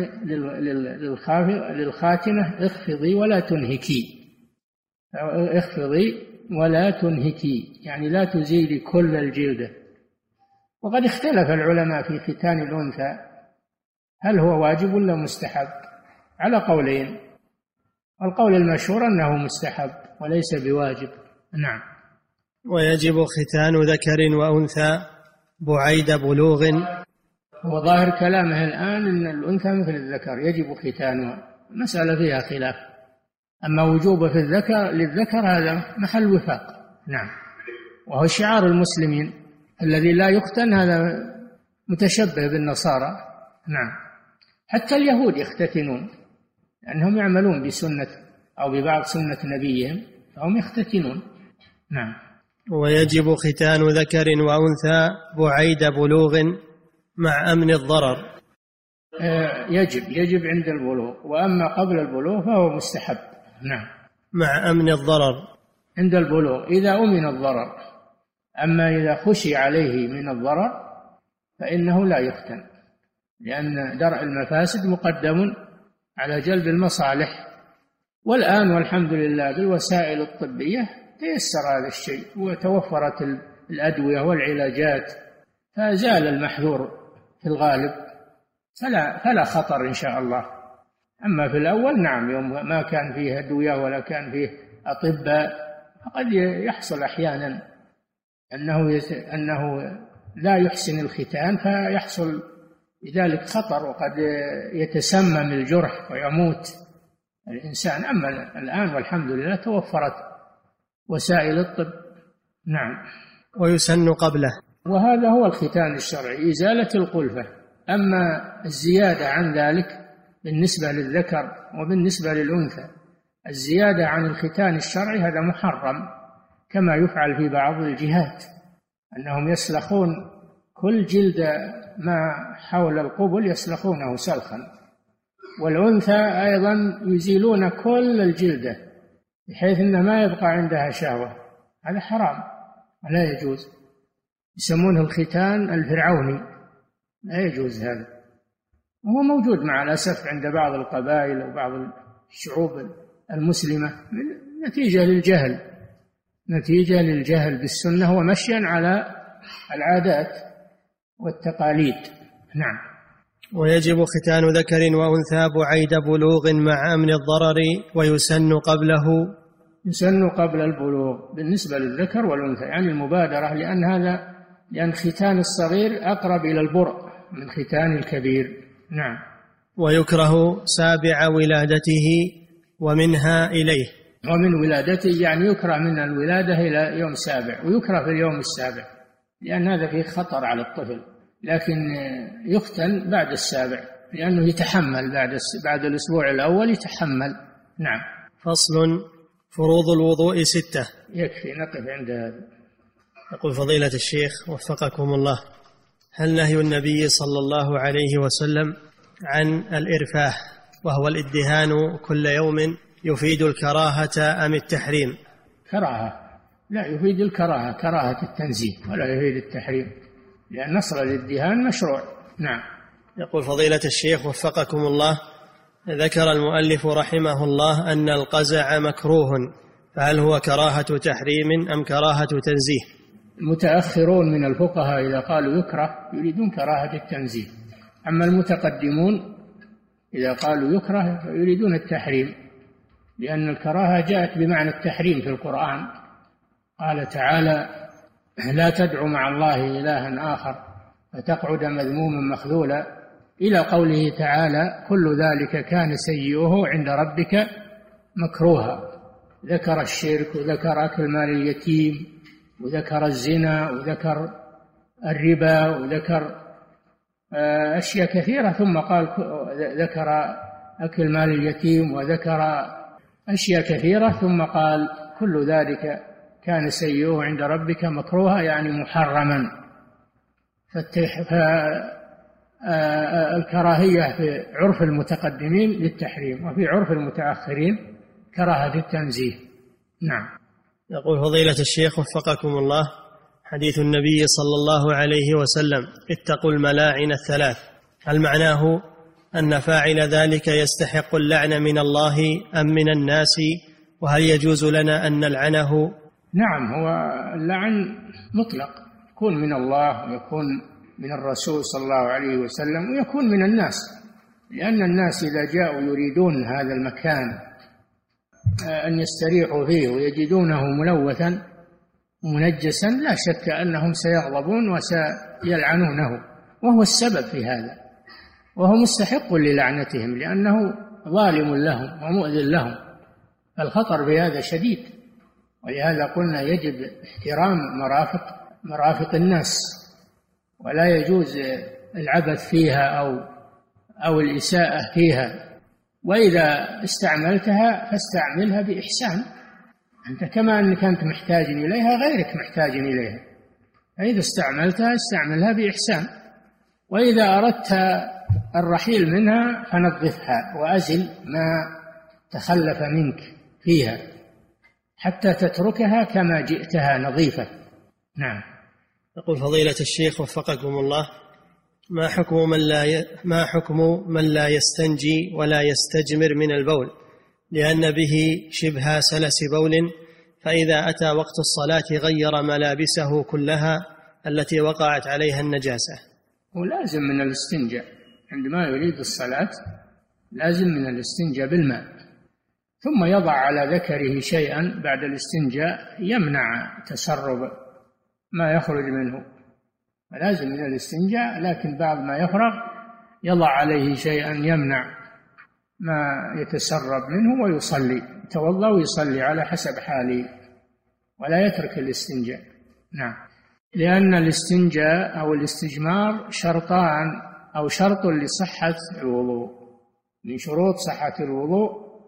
للخاتنة اخفضي ولا تنهكي، اخفضي ولا تنهكي يعني لا تزيلي كل الجلدة. وقد اختلف العلماء في ختان الأنثى هل هو واجب ولا مستحب، على قولين، والقول المشهور أنه مستحب وليس بواجب. نعم. ويجب ختان ذكر وأنثى بعيد بلوغ. وظاهر كلامه الآن أن الأنثى مثل الذكر يجب ختانها، مسألة فيها خلاف. أما وجوبه في الذكر للذكر هذا محل وفاق. نعم. وهو شعار المسلمين، الذي لا يختن هذا متشبه بالنصارى. نعم. حتى اليهود يختتنون لأنهم يعملون بسنة أو ببعض سنة نبيهم فهم يختتنون. نعم. ويجب ختان ذكر وأنثى بعيد بلوغ مع أمن الضرر. يجب يجب عند البلوغ، وأما قبل البلوغ فهو مستحب. نعم. مع أمن الضرر عند البلوغ إذا أمن الضرر. أما إذا خشي عليه من الضرر فإنه لا يختن، لأن درء المفاسد مقدم على جلب المصالح. والآن والحمد لله بالوسائل الطبية تيسر هذا الشيء، وتوفرت الأدوية والعلاجات فزال المحذور في الغالب، فلا, فلا خطر إن شاء الله. أما في الأول نعم، يوم ما كان فيه أدوية ولا كان فيه أطباء قد يحصل أحيانا أنه, أنه لا يحسن الختان فيحصل لذلك خطر، وقد يتسمم الجرح ويموت الإنسان. أما الآن والحمد لله توفرت وسائل الطب. نعم. ويسن قبله، وهذا هو الختان الشرعي، إزالة القلفة. أما الزيادة عن ذلك بالنسبة للذكر وبالنسبة للأنثى، الزيادة عن الختان الشرعي هذا محرم، كما يفعل في بعض الجهات أنهم يسلخون كل جلد ما حول القبل يسلخونه سلخا، والأنثى أيضا يزيلون كل الجلدة بحيث أن ما يبقى عندها شهوة. هذا حرام لا يجوز، يسمونه الختان الفرعوني، لا يجوز هذا. وهو موجود مع الأسف عند بعض القبائل وبعض الشعوب المسلمة نتيجة للجهل نتيجة للجهل بالسنة ومشيا على العادات والتقاليد. نعم. ويجب ختان ذكر وأنثى بعيد بلوغ مع أمن الضرر، ويسن قبله. يسن قبل البلوغ بالنسبة للذكر والأنثى، يعني المبادرة، لأن هذا لأن ختان الصغير أقرب إلى البرء من ختان الكبير. نعم. ويكره سابع ولادته ومنها إليه. ومن ولادته يعني يكره من الولادة إلى يوم سابع، ويكره في اليوم السابع لأن هذا فيه خطر على الطفل، لكن يختن بعد السابع لأنه يتحمل بعد بعد الأسبوع الأول يتحمل. نعم. فصل. فروض الوضوء ستة. يكفي نقف عند هذا. يقول فضيلة الشيخ وفقكم الله: هل نهي النبي صلى الله عليه وسلم عن الإرفاه وهو الادهان كل يوم يفيد الكراهة أم التحريم؟ كراهة، لا يفيد الكراهة، كراهة التنزيه ولا يفيد التحريم، لأن أصل الادهان مشروع. نعم. يقول فضيلة الشيخ وفقكم الله: ذكر المؤلف رحمه الله أن القزع مكروه، فهل هو كراهة تحريم أم كراهة تنزيه؟ المتأخرون من الفقهاء إذا قالوا يكره يريدون كراهة التنزيه، أما المتقدمون إذا قالوا يكره يريدون التحريم، لأن الكراهة جاءت بمعنى التحريم في القرآن. قال تعالى: لا تدعوا مع الله إلها آخر فتقعد مذموما مخذولا، إلى قوله تعالى: كل ذلك كان سيئه عند ربك مكروها. ذكر الشرك وذكر أكل مال اليتيم وذكر الزنا وذكر الربا وذكر أشياء كثيرة، ثم قال ذكر أكل مال اليتيم وذكر أشياء كثيرة ثم قال كل ذلك كان سيئه عند ربك مكروها، يعني محرما. فالكراهية في عرف المتقدمين للتحريم، وفي عرف المتأخرين كراهة التنزيه. نعم. يقول فضيلة الشيخ وفقكم الله: حديث النبي صلى الله عليه وسلم: اتقوا الملاعن الثلاث، هل معناه أن فاعل ذلك يستحق اللعن من الله أم من الناس؟ وهل يجوز لنا أن نلعنه؟ نعم، هو اللعن مطلق، يكون من الله ويكون من الرسول صلى الله عليه وسلم ويكون من الناس، لأن الناس إذا جاءوا يريدون هذا المكان أن يستريحوا فيه ويجدونه ملوثا منجسا لا شك أنهم سيغضبون وسيلعنونه، وهو السبب في هذا، وهو مستحق للعنتهم، لأنه ظالم لهم ومؤذن لهم، الخطر بهذا شديد. ولهذا قلنا يجب احترام مرافق مرافق الناس، ولا يجوز العبث فيها أو أو الإساءة فيها. وإذا استعملتها فاستعملها بإحسان، أنت كما أنك أنت محتاج إليها غيرك محتاج إليها، فإذا استعملتها استعملها بإحسان. وإذا أردت الرحيل منها فنظفها وأزل ما تخلف منك فيها حتى تتركها كما جئتها نظيفة. نعم. يقول فضيلة الشيخ وفقكم الله: ما حكم من لا ي... ما حكم من لا يستنجي ولا يستجمر من البول لأن به شبه سلس بول، فإذا أتى وقت الصلاة غير ملابسه كلها التي وقعت عليها النجاسة؟ ولازم من الاستنجاء عندما يريد الصلاة، لازم من الاستنجاء بالماء، ثم يضع على ذكره شيئا بعد الاستنجاء يمنع تسرب ما يخرج منه، فلازم من الاستنجاء، لكن بعد ما يفرغ يضع عليه شيئا يمنع ما يتسرب منه ويصلي، يتوضأ ويصلي على حسب حاله ولا يترك الاستنجاء. نعم. لأن الاستنجاء أو الاستجمار شرطان أو شرط لصحة الوضوء، من شروط صحة الوضوء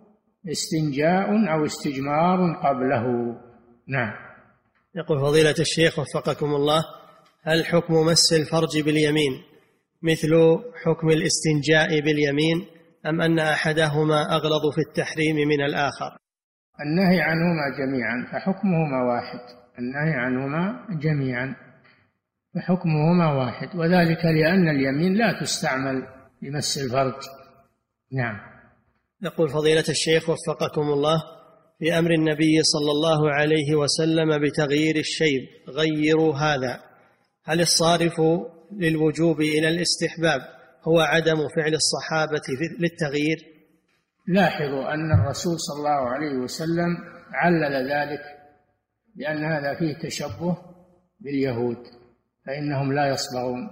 استنجاء أو استجمار قبله. نعم. يقول فضيلة الشيخ وفقكم الله: هل حكم مس الفرج باليمين مثل حكم الاستنجاء باليمين، أم أن أحدهما أغلظ في التحريم من الآخر؟ النهي عنهما جميعا فحكمهما واحد، النهي عنهما جميعا فحكمهما واحد، وذلك لأن اليمين لا تستعمل لمس الفرج. نعم. يقول فضيلة الشيخ وفقكم الله: في أمر النبي صلى الله عليه وسلم بتغيير الشيب غيروا هذا، هل الصارف للوجوب إلى الاستحباب هو عدم فعل الصحابة للتغيير؟ لاحظوا أن الرسول صلى الله عليه وسلم علل ذلك بأن هذا فيه تشبه باليهود فإنهم لا يصبغون،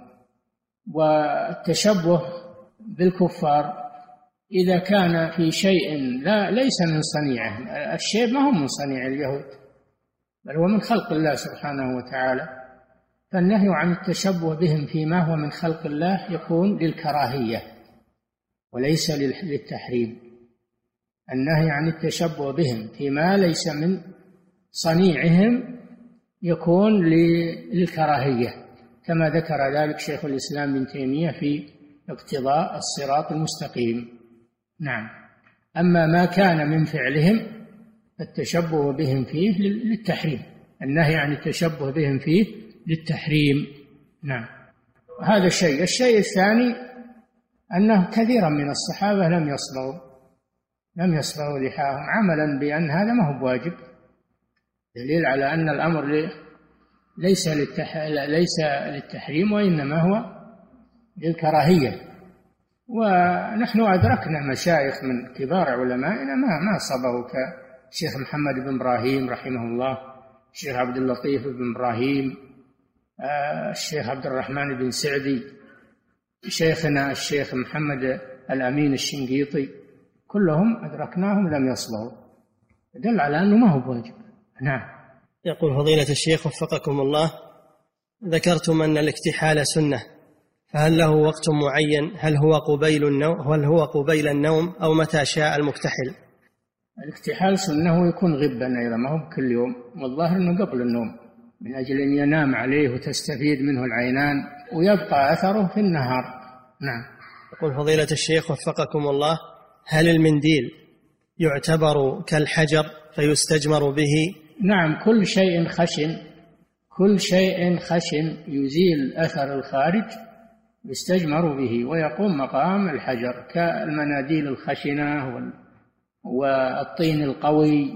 والتشبه بالكفار إذا كان في شيء لا ليس من صنيعه، الشيء ما هو من صنيع اليهود بل هو من خلق الله سبحانه وتعالى، فالنهي عن التشبه بهم فيما هو من خلق الله يكون للكراهية وليس للتحريم. النهي عن التشبه بهم فيما ليس من صنيعهم يكون للكراهية، كما ذكر ذلك شيخ الإسلام ابن تيمية في اقتضاء الصراط المستقيم. نعم. أما ما كان من فعلهم التشبه بهم فيه للتحريم، النهي عن التشبه بهم فيه للتحريم. نعم. هذا الشيء. الشيء الثاني أنه كثيرا من الصحابة لم يصبغوا لم يصبغوا لحاهم عملا بأن هذا ما هو بواجب، دليل على أن الأمر ليس للتح... ليس للتحريم وإنما هو للكراهية. ونحن أدركنا مشايخ من كبار علمائنا ما ما صبغوا، كالشيخ محمد بن إبراهيم رحمه الله، الشيخ عبد اللطيف بن إبراهيم، الشيخ عبد الرحمن بن سعدي، شيخنا الشيخ محمد الأمين الشنقيطي، كلهم أدركناهم لم يصبغوا، دل على أنه ما هو بواجب. نعم. يقول فضيلة الشيخ وفقكم الله: ذكرتم أن الاكتحال سنة، فهل له وقت معين؟ هل هو قبيل النوم هل هو قبيل النوم أو متى شاء المكتحل؟ الاكتحال سنة يكون غبا أيضا، ما هو كل يوم، والظاهر أنه قبل النوم من أجل أن ينام عليه وتستفيد منه العينان ويبقى أثره في النهار. نعم. يقول فضيلة الشيخ وفقكم الله: هل المنديل يعتبر كالحجر فيستجمر به؟ نعم. كل شيء خشن كل شيء خشن يزيل أثر الخارج يستجمر به ويقوم مقام الحجر، كالمناديل الخشنة والطين القوي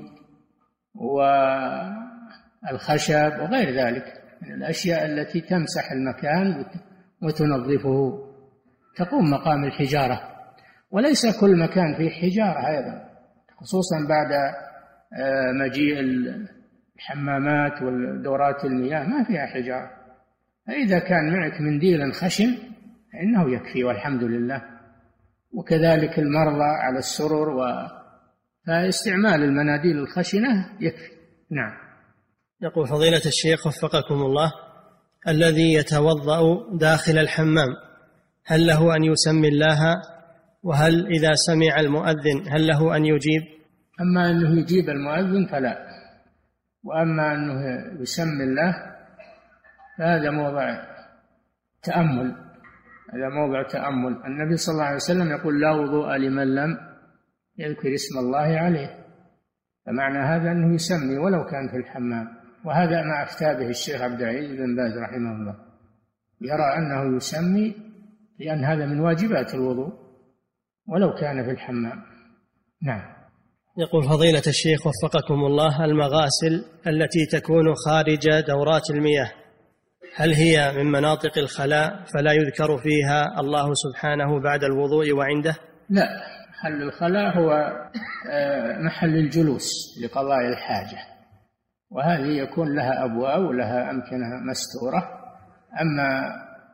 والخشب وغير ذلك من الأشياء التي تمسح المكان وتنظفه، تقوم مقام الحجارة. وليس كل مكان فيه حجارة أيضا، خصوصا بعد مجيء الحمامات والدورات المياه ما فيها حجارة. فإذا كان معك منديلا خشن فإنه يكفي والحمد لله. وكذلك المرضى على السرر، و فاستعمال المناديل الخشنة يكفي. نعم. يقول فضيلة الشيخ وفقكم الله: الذي يتوضأ داخل الحمام هل له أن يسمي الله؟ وهل إذا سمع المؤذن هل له أن يجيب؟ أما أنه يجيب المؤذن فلا، وأما أنه يسمي الله فهذا موضع تأمل، هذا موضع تأمل. النبي صلى الله عليه وسلم يقول: لا وضوء لمن لم يذكر اسم الله عليه، فمعنى هذا أنه يسمي ولو كان في الحمام، وهذا ما أفتى به الشيخ عبد العزيز بن باز رحمه الله، يرى أنه يسمي لأن هذا من واجبات الوضوء ولو كان في الحمام. نعم. يقول فضيلة الشيخ وفقكم الله: المغاسل التي تكون خارج دورات المياه هل هي من مناطق الخلاء فلا يذكر فيها الله سبحانه بعد الوضوء وعنده؟ لا، محل الخلاء هو محل الجلوس لقضاء الحاجة، وهذه يكون لها أبواب ولها أمكنة مستورة. أما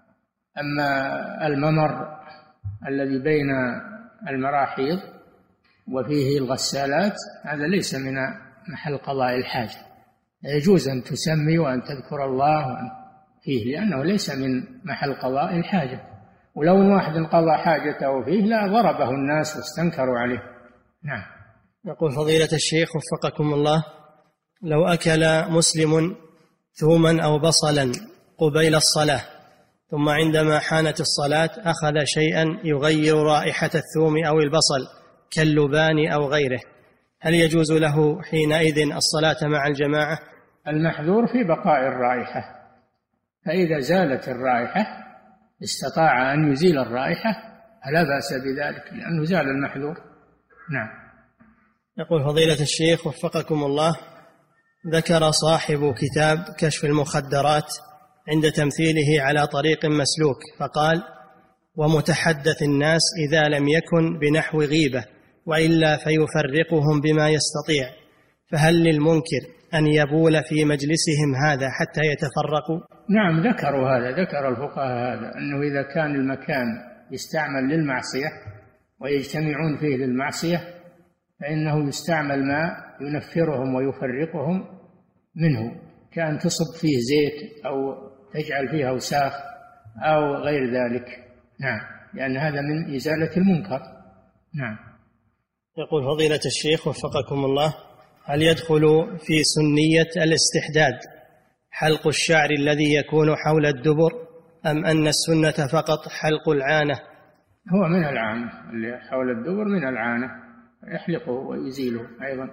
أما الممر الذي بين المراحيض وفيه الغسالات هذا ليس من محل قضاء الحاجة، يجوز أن تسمي وأن تذكر الله فيه لأنه ليس من محل قضاء الحاجة، ولو واحد قضى حاجته فيه لا ضربه الناس واستنكروا عليه. نعم. يقول فضيلة الشيخ وفقكم الله: لو أكل مسلم ثوما أو بصلا قبيل الصلاة ثم عندما حانت الصلاة أخذ شيئا يغير رائحة الثوم أو البصل كاللبان أو غيره، هل يجوز له حينئذ الصلاة مع الجماعة؟ المحذور في بقاء الرائحة، فإذا زالت الرائحة استطاع أن يزيل الرائحة فلا بأس بذلك لأنه زال المحذور. نعم. يقول فضيلة الشيخ وفقكم الله: ذكر صاحب كتاب كشف المخدرات عند تمثيله على طريق مسلوك فقال: ومتحدث الناس إذا لم يكن بنحو غيبة وإلا فيفرقهم بما يستطيع، فهل للمنكر أن يبول في مجلسهم هذا حتى يتفرقوا؟ نعم، ذكروا هذا، ذكر الفقهاء هذا، أنه إذا كان المكان يستعمل للمعصية ويجتمعون فيه للمعصية فإنه يستعمل ما ينفرهم ويفرقهم منه، كأن تصب فيه زيت أو تجعل فيه أوساخ أو غير ذلك. نعم، لأن هذا من إزالة المنكر. نعم. يقول فضيلة الشيخ وفقكم الله: هل يدخل في سنية الاستحداد حلق الشعر الذي يكون حول الدبر أم أن السنة فقط حلق العانة؟ هو من العانة، اللي حول الدبر من العانة يحلقه ويزيله أيضا،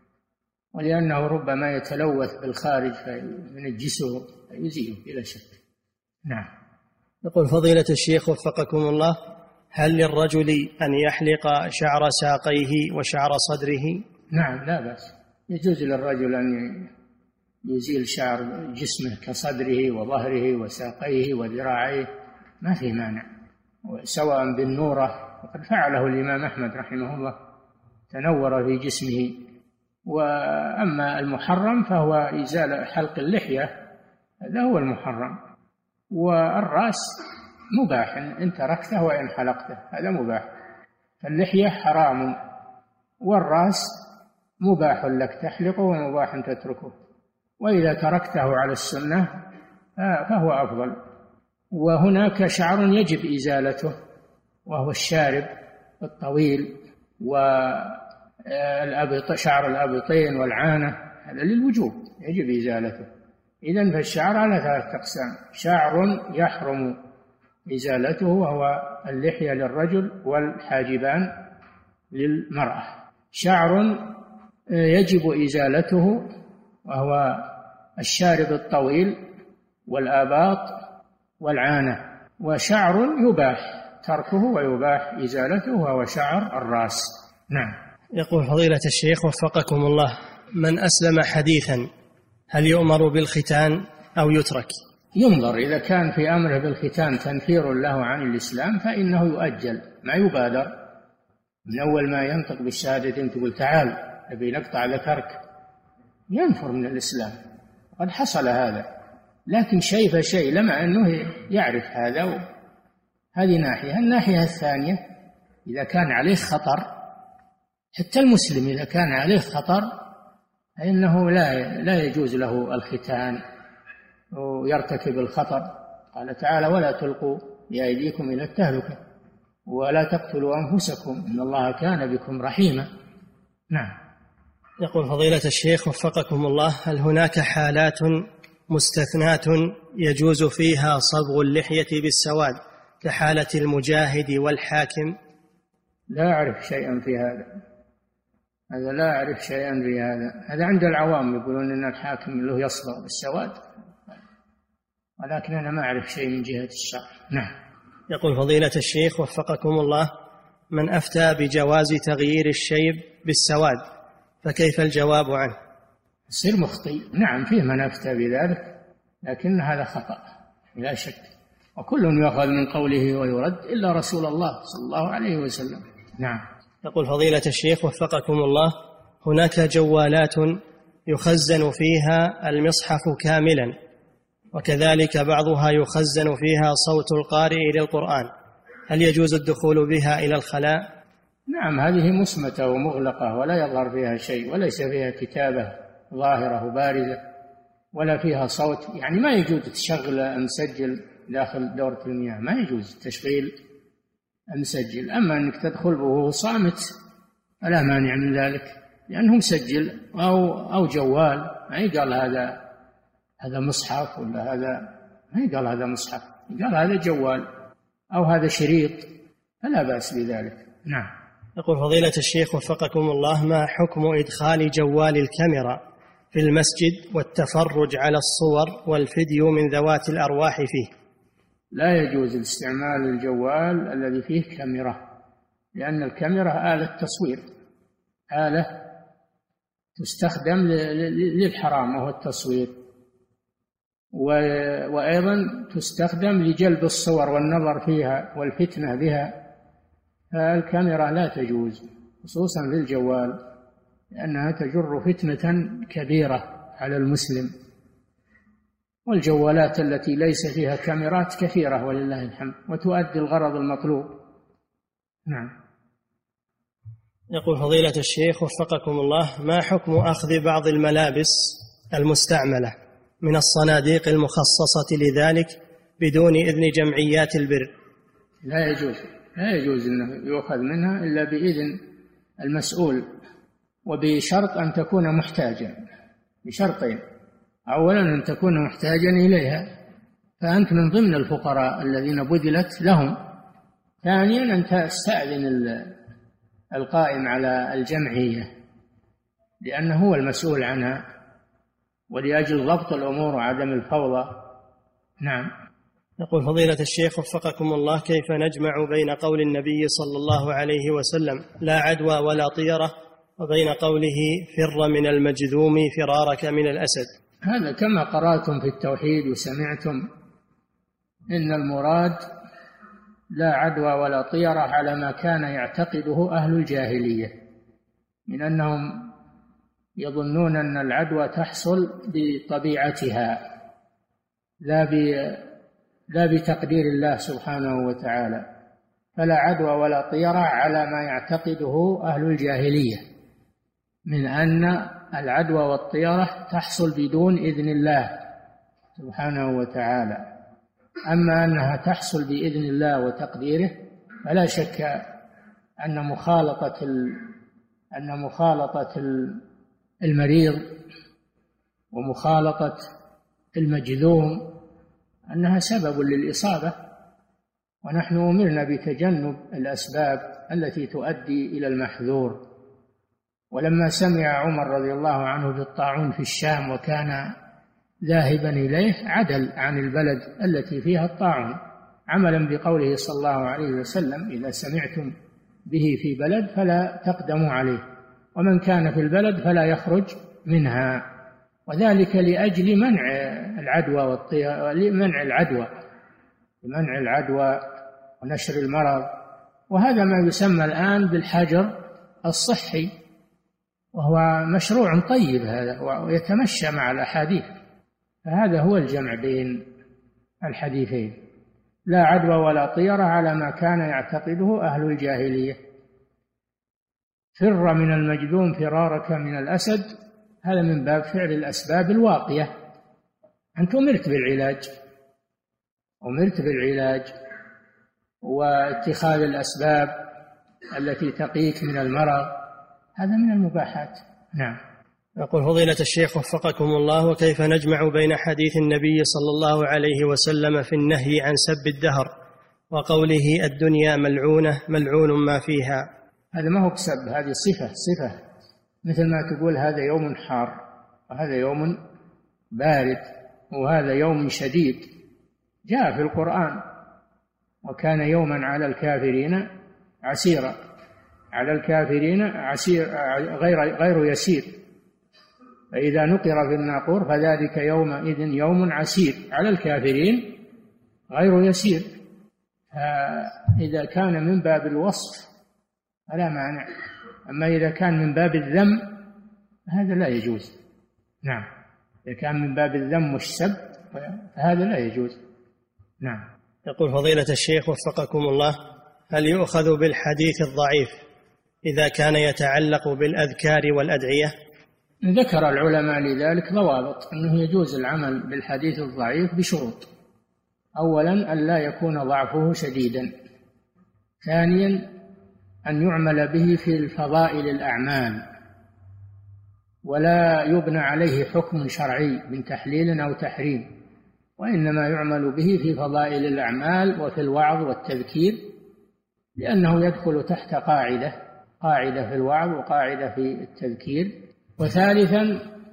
ولأنه ربما يتلوث بالخارج فينجسه فيزيله بلا شك. نعم. يقول فضيلة الشيخ وفقكم الله: هل للرجل أن يحلق شعر ساقيه وشعر صدره؟ نعم، لا بأس، يجوز للرجل أن يزيل شعر جسمه كصدره وظهره وساقيه وذراعيه، ما في مانع، سواء بالنورة، وقد فعله الإمام أحمد رحمه الله، تنور في جسمه. وأما المحرم فهو إزالة حلق اللحية، هذا هو المحرم، والرأس مباح إن تركته وإن حلقته، هذا مباح. فاللحية حرام والرأس مباح لك تحلقه ومباح تتركه، وإذا تركته على السنة فهو أفضل. وهناك شعر يجب إزالته وهو الشارب الطويل وشعر الأبطين والعانة، هذا للوجوب يجب إزالته. إذن فالشعر على ثلاثة أقسام: شعر يحرم إزالته وهو اللحية للرجل والحاجبان للمرأة، شعر يجب إزالته وهو الشارب الطويل والآباط والعانة، وشعر يباح تركه ويباح إزالته وهو شعر الرأس. نعم. يقول فضيلة الشيخ وفقكم الله: من أسلم حديثا هل يؤمر بالختان أو يترك؟ ينظر، إذا كان في أمره بالختان تنفير له عن الإسلام فإنه يؤجل، ما يبادر من أول ما ينطق بالشهادة تقول تعال أبي نقطع ذكرك، ينفر من الإسلام، قد حصل هذا. لكن شيء فشيء، لما أنه يعرف هذا. هذه ناحية. الناحية الثانية إذا كان عليه خطر، حتى المسلم إذا كان عليه خطر فإنه لا لا يجوز له الختان ويرتكب الخطر. قال تعالى: ولا تلقوا بأيديكم إلى التهلكة ولا تقتلوا أنفسكم إن الله كان بكم رحيما. نعم. يقول فضيلة الشيخ وفقكم الله: هل هناك حالات مستثناة يجوز فيها صبغ اللحية بالسواد كحالة المجاهد والحاكم؟ لا أعرف شيئا في هذا، هذا لا أعرف شيئا في هذا. هذا عند العوام يقولون إن الحاكم له يصبغ بالسواد، ولكن أنا ما أعرف شيء من جهة الشرع. نعم. يقول فضيلة الشيخ وفقكم الله: من أفتى بجواز تغيير الشيب بالسواد فكيف الجواب عنه؟ يصير مخطئ. نعم، فيه من أفتى بذلك، لكن هذا خطأ لا شك، وكل يؤخذ من قوله ويرد إلا رسول الله صلى الله عليه وسلم. نعم. يقول فضيلة الشيخ وفقكم الله: هناك جوالات يخزن فيها المصحف كاملا، وكذلك بعضها يخزن فيها صوت القارئ للقرآن، هل يجوز الدخول بها إلى الخلاء؟ نعم، هذه مسمتة ومغلقة ولا يظهر فيها شيء، وليس فيها كتابة ظاهرة وبارزة ولا فيها صوت، يعني ما يجوز تشغل مسجل داخل دورة المياه، ما يجوز تشغيل المسجل. أما أنك تدخل وهو صامت فلا مانع من ذلك، لأنه مسجل أو أو جوال، ما يقال هذا هذا مصحف ولا هذا، ما يقال هذا مصحف، يقال هذا جوال أو هذا شريط، فلا بأس بذلك. نعم. يقول فضيلة الشيخ وفقكم الله: ما حكم إدخال جوال الكاميرا في المسجد والتفرج على الصور والفيديو من ذوات الأرواح فيه؟ لا يجوز استعمال الجوال الذي فيه كاميرا، لأن الكاميرا آلة تصوير، آلة تستخدم للحرام وهو التصوير، وأيضا تستخدم لجلب الصور والنظر فيها والفتنة بها، فالكاميرا لا تجوز خصوصا في الجوال، لأنها تجر فتنة كبيرة على المسلم. والجوالات التي ليس فيها كاميرات كثيرة ولله الحمد، وتؤدي الغرض المطلوب. نعم. يقول فضيلة الشيخ وفقكم الله: ما حكم أخذ بعض الملابس المستعملة من الصناديق المخصصة لذلك بدون إذن جمعيات البر؟ لا يجوز، لا يجوز أنه يؤخذ منها إلا بإذن المسؤول، وبشرط أن تكون محتاجا، بشرطين: أولا أن تكون محتاجا إليها فأنت من ضمن الفقراء الذين بذلت لهم، ثانيا أن تستأذن القائم على الجمعية لأنه هو المسؤول عنها، ولأجل ضبط الأمور وعدم الفوضى. نعم. يقول فضيلة الشيخ وفقكم الله: كيف نجمع بين قول النبي صلى الله عليه وسلم لا عدوى ولا طيرة وبين قوله فر من المجذوم فرارك من الأسد؟ هذا كما قرأتم في التوحيد وسمعتم، إن المراد لا عدوى ولا طيرة على ما كان يعتقده أهل الجاهلية من أنهم يظنون أن العدوى تحصل بطبيعتها لا لا بتقدير الله سبحانه وتعالى، فلا عدوى ولا طيرة على ما يعتقده أهل الجاهلية من أن العدوى والطيرة تحصل بدون إذن الله سبحانه وتعالى. أما أنها تحصل بإذن الله وتقديره فلا شك أن مخالطة أن مخالطة المريض ومخالطة المجذوم أنها سبب للإصابة، ونحن أمرنا بتجنب الأسباب التي تؤدي إلى المحذور. ولما سمع عمر رضي الله عنه بالطاعون في الشام وكان ذاهبا إليه عدل عن البلد التي فيها الطاعون، عملا بقوله صلى الله عليه وسلم: إذا سمعتم به في بلد فلا تقدموا عليه، ومن كان في البلد فلا يخرج منها، وذلك لأجل منع العدوى والطيرة، لمنع العدوى لمنع العدوى ونشر المرض. وهذا ما يسمى الآن بالحجر الصحي، وهو مشروع طيب هذا ويتمشى مع الأحاديث، فهذا هو الجمع بين الحديثين. لا عدوى ولا طيرة على ما كان يعتقده أهل الجاهلية. فر من المجذوم فرارك من الأسد، هذا من باب فعل الأسباب الواقية. أنت أمرت بالعلاج، أمرت بالعلاج واتخاذ الأسباب التي تقيك من المرض، هذا من المباحات. نعم. يقول فضيلة الشيخ وفقكم الله: وكيف نجمع بين حديث النبي صلى الله عليه وسلم في النهي عن سب الدهر وقوله الدنيا ملعونة ملعون ما فيها؟ هذا ما هو بسب، هذه صفة صفة مثل ما تقول هذا يوم حار وهذا يوم بارد وهذا يوم شديد، جاء في القرآن: وكان يوما على الكافرين عسيرا. على الكافرين عسير غير غير يسير، فإذا نقر في الناقور فذلك يومئذ يوم عسير على الكافرين غير يسير. فإذا كان من باب الوصف فلا مانع، أما إذا كان من باب الذم هذا لا يجوز. نعم، إذا كان من باب الذم والسب فهذا لا يجوز. نعم. يقول فضيلة الشيخ وفقكم الله: هل يؤخذ بالحديث الضعيف إذا كان يتعلق بالأذكار والأدعية؟ ذكر العلماء لذلك ضوابط، أنه يجوز العمل بالحديث الضعيف بشروط: أولا أن لا يكون ضعفه شديدا، ثانيا أن يعمل به في الفضائل الأعمال ولا يبنى عليه حكم شرعي من تحليل أو تحريم، وإنما يعمل به في فضائل الأعمال وفي الوعظ والتذكير، لأنه يدخل تحت قاعدة قاعدة في الوعظ وقاعدة في التذكير. وثالثا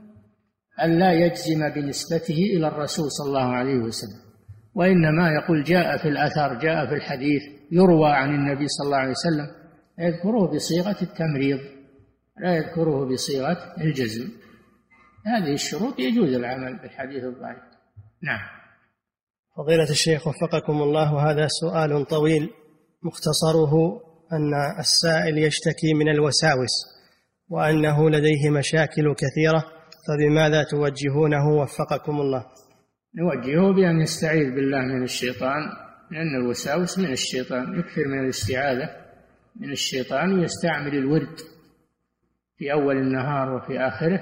أن لا يجزم بنسبته إلى الرسول صلى الله عليه وسلم، وإنما يقول جاء في الأثر، جاء في الحديث، يروى عن النبي صلى الله عليه وسلم، يذكره بصيغة التمريض لا يذكره بصيغة الجزم. هذه الشروط يجوز العمل بالحديث الضعيف. نعم. فضيلة الشيخ وفقكم الله: وهذا سؤال طويل مختصره أن السائل يشتكي من الوساوس وأنه لديه مشاكل كثيرة، فبماذا توجهونه وفقكم الله؟ نوجهه بأن يستعيذ بالله من الشيطان، لأن الوساوس من الشيطان، يكثر من الاستعاذة من الشيطان، ويستعمل الورد في أول النهار وفي آخره،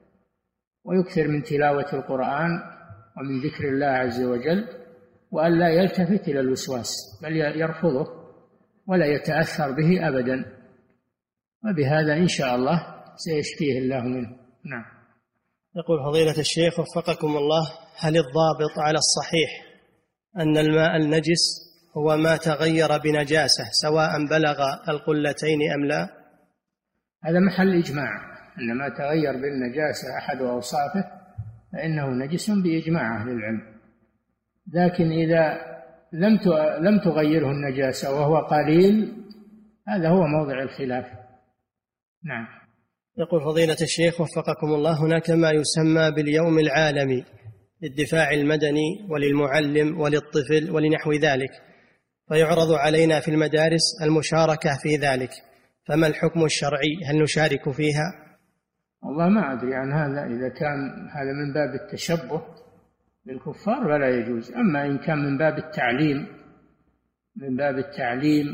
ويكثر من تلاوة القرآن ومن ذكر الله عز وجل، وأن لا يلتفت إلى الوسواس بل يرفضه ولا يتأثر به أبدا، وبهذا إن شاء الله سيشفيه الله منه. نعم. يقول فضيلة الشيخ وفقكم الله: هل الضابط على الصحيح أن الماء النجس هو ما تغير بنجاسة سواء بلغ القلتين أم لا؟ هذا محل إجماع، أن ما تغير بالنجاسة أحد أوصافه فإنه نجس بإجماع أهل العلم، لكن إذا لم لم تغيره النجاسة وهو قليل هذا هو موضع الخلاف. نعم. يقول فضيلة الشيخ وفقكم الله: هناك ما يسمى باليوم العالمي للدفاع المدني وللمعلم وللطفل ولنحو ذلك، فيعرض علينا في المدارس المشاركة في ذلك، فما الحكم الشرعي؟ هل نشارك فيها؟ والله ما أدري عن هذا، إذا كان هذا من باب التشبه بالكفار فلا يجوز، أما إن كان من باب التعليم من باب التعليم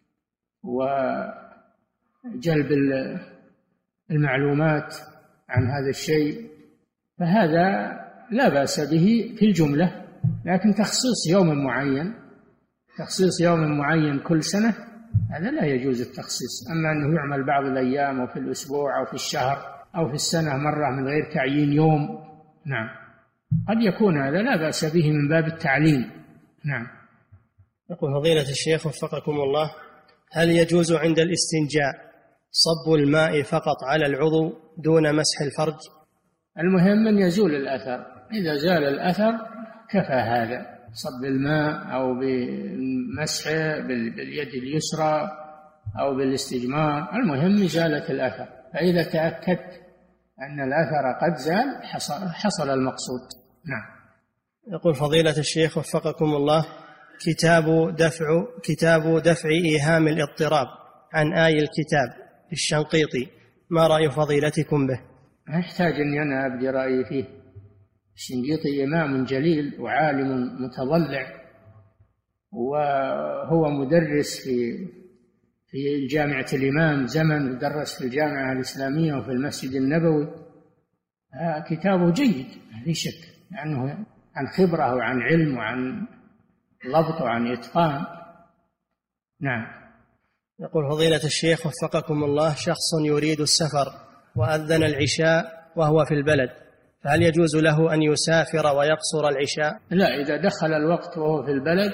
وجلب المعلومات عن هذا الشيء فهذا لا بأس به في الجملة، لكن تخصيص يوم معين تخصيص يوم معين كل سنة هذا لا يجوز التخصيص. أما أنه يعمل بعض الأيام أو في الأسبوع أو في الشهر أو في السنة مرة من غير تعيين يوم، نعم، قد يكون هذا لا بأس به من باب التعليم. نعم. يقول فضيلة الشيخ وفقكم الله: هل يجوز عند الاستنجاء صب الماء فقط على العضو دون مسح الفرج؟ المهم أن يزول الأثر، إذا زال الأثر كفى هذا، صب الماء أو بمسحه باليد اليسرى أو بالاستجمار، المهم إزالة الأثر، فإذا تأكدت أن الأثر قد زال حصل, حصل المقصود. نعم. يقول فضيلة الشيخ وفقكم الله: كتاب دفع كتاب دفع إيهام الاضطراب عن آي الكتاب للشنقيطي، ما رأي فضيلتكم به؟ ما يحتاج أني أنا أبدي رأيي فيه. الشنقيطي إمام جليل وعالم متضلع، وهو مدرس في في جامعة الإمام زمن، ودرس في الجامعة الإسلامية وفي المسجد النبوي. كتابه جيد لا شك، لأنه عن خبرة وعن علم وعن ضبط وعن إتقان. نعم. يقول فضيلة الشيخ وفقكم الله، شخص يريد السفر وأذن العشاء وهو في البلد، فهل يجوز له أن يسافر ويقصر العشاء؟ لا، إذا دخل الوقت وهو في البلد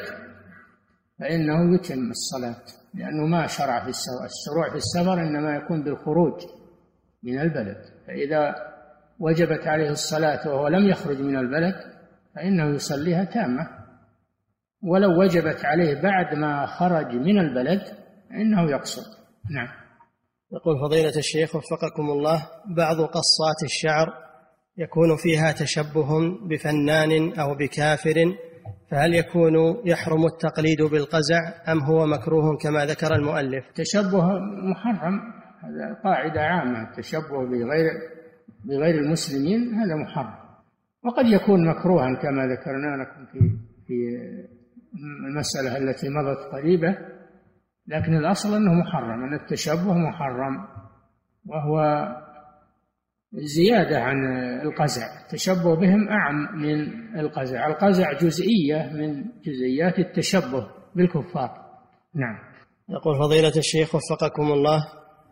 فإنه يتم الصلاة، لأنه ما شرع في السفر. الشروع في السفر إنما يكون بالخروج من البلد، فإذا وجبت عليه الصلاة وهو لم يخرج من البلد فإنه يصليها تامة، ولو وجبت عليه بعد ما خرج من البلد فإنه يقصر. نعم. يقول فضيلة الشيخ وفقكم الله، بعض قصات الشعر يكون فيها تشبه بفنان أو بكافر، فهل يكون يحرم التقليد بالقزع أم هو مكروه كما ذكر المؤلف؟ تشبه محرم، هذا قاعدة عامة، التشبه بغير بغير المسلمين هذا محرم، وقد يكون مكروها كما ذكرنا لكم في في المسألة التي مضت قريبة، لكن الأصل أنه محرم، أن التشبه محرم، وهو زيادة عن القزع. التشبه بهم أعم من القزع. القزع جزئية من جزئيات التشبه بالكفار. نعم. يقول فضيلة الشيخ وفقكم الله،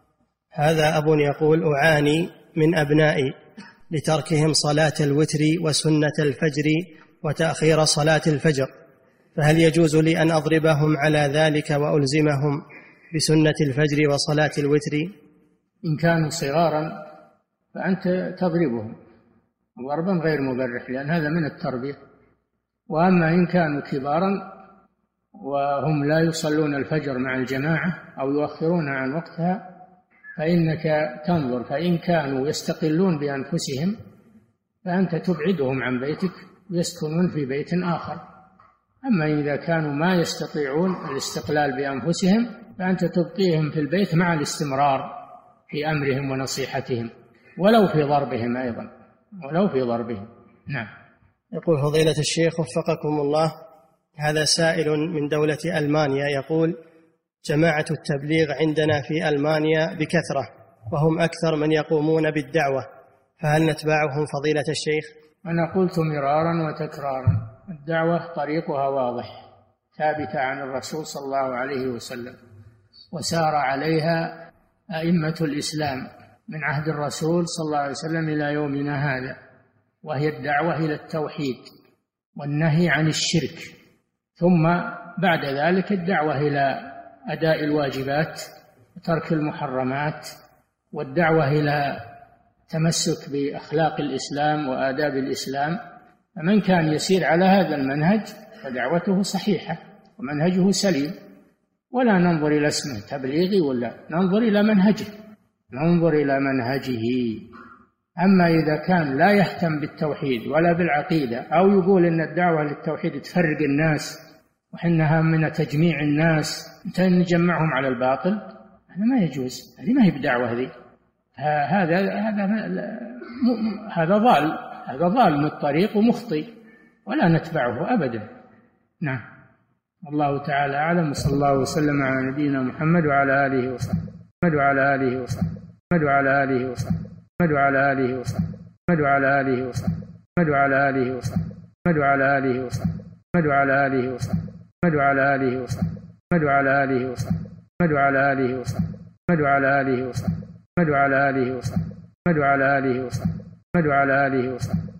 هذا أب يقول أعاني من أبنائي لتركهم صلاة الوتر وسنة الفجر وتأخير صلاة الفجر، فهل يجوز لي أن أضربهم على ذلك وألزمهم بسنة الفجر وصلاة الوتر؟ إن كانوا صغارا فأنت تضربهم ضربا غير مبرح، لأن هذا من التربية. وأما إن كانوا كبارا وهم لا يصلون الفجر مع الجماعة أو يؤخرون عن وقتها فإنك تنظر، فإن كانوا يستقلون بأنفسهم فأنت تبعدهم عن بيتك ويسكنون في بيت آخر. أما إذا كانوا ما يستطيعون الاستقلال بأنفسهم فأنت تبقيهم في البيت مع الاستمرار في أمرهم ونصيحتهم، ولو في ضربهم أيضا، ولو في ضربهم. نعم. يقول فضيلة الشيخ وفقكم الله، هذا سائل من دولة ألمانيا يقول: جماعة التبليغ عندنا في ألمانيا بكثرة وهم أكثر من يقومون بالدعوة، فهل نتبعهم فضيلة الشيخ؟ أنا قلت مرارا وتكرارا، الدعوة طريقها واضح ثابتة عن الرسول صلى الله عليه وسلم، وسار عليها أئمة الإسلام من عهد الرسول صلى الله عليه وسلم إلى يومنا هذا، وهي الدعوة إلى التوحيد والنهي عن الشرك، ثم بعد ذلك الدعوة إلى أداء الواجبات وترك المحرمات، والدعوة إلى تمسك بأخلاق الإسلام وآداب الإسلام. فمن كان يسير على هذا المنهج فدعوته صحيحة ومنهجه سليم، ولا ننظر إلى اسمه تبليغي ولا، ننظر إلى منهجه، ننظر إلى منهجه. أما إذا كان لا يهتم بالتوحيد ولا بالعقيدة، أو يقول إن الدعوة للتوحيد تفرق الناس وحنا همنا تجميع الناس نجمعهم على الباطل، هذا ما يجوز، هذه ما هي بدعوة، هذه هذا هذا هذا ضال، هذا ضال من الطريق ومخطئ ولا نتبعه أبدا. نعم. الله تعالى أعلم، وصلى الله وسلم على نبينا محمد وعلى آله وصحبه وعلى آله وصحبه وعلى آله وصحبه وعلى آله وصحبه وعلى آله وصحبه وعلى آله وصحبه وعلى آله وصحبه وعلى آله وصحبه وعلى آله وصحبه وعلى آله وصحبه وعلى آله وصحبه وعلى آله وصحبه وعلى آله وصحبه وعلى آله وصحبه وعلى آله وصحبه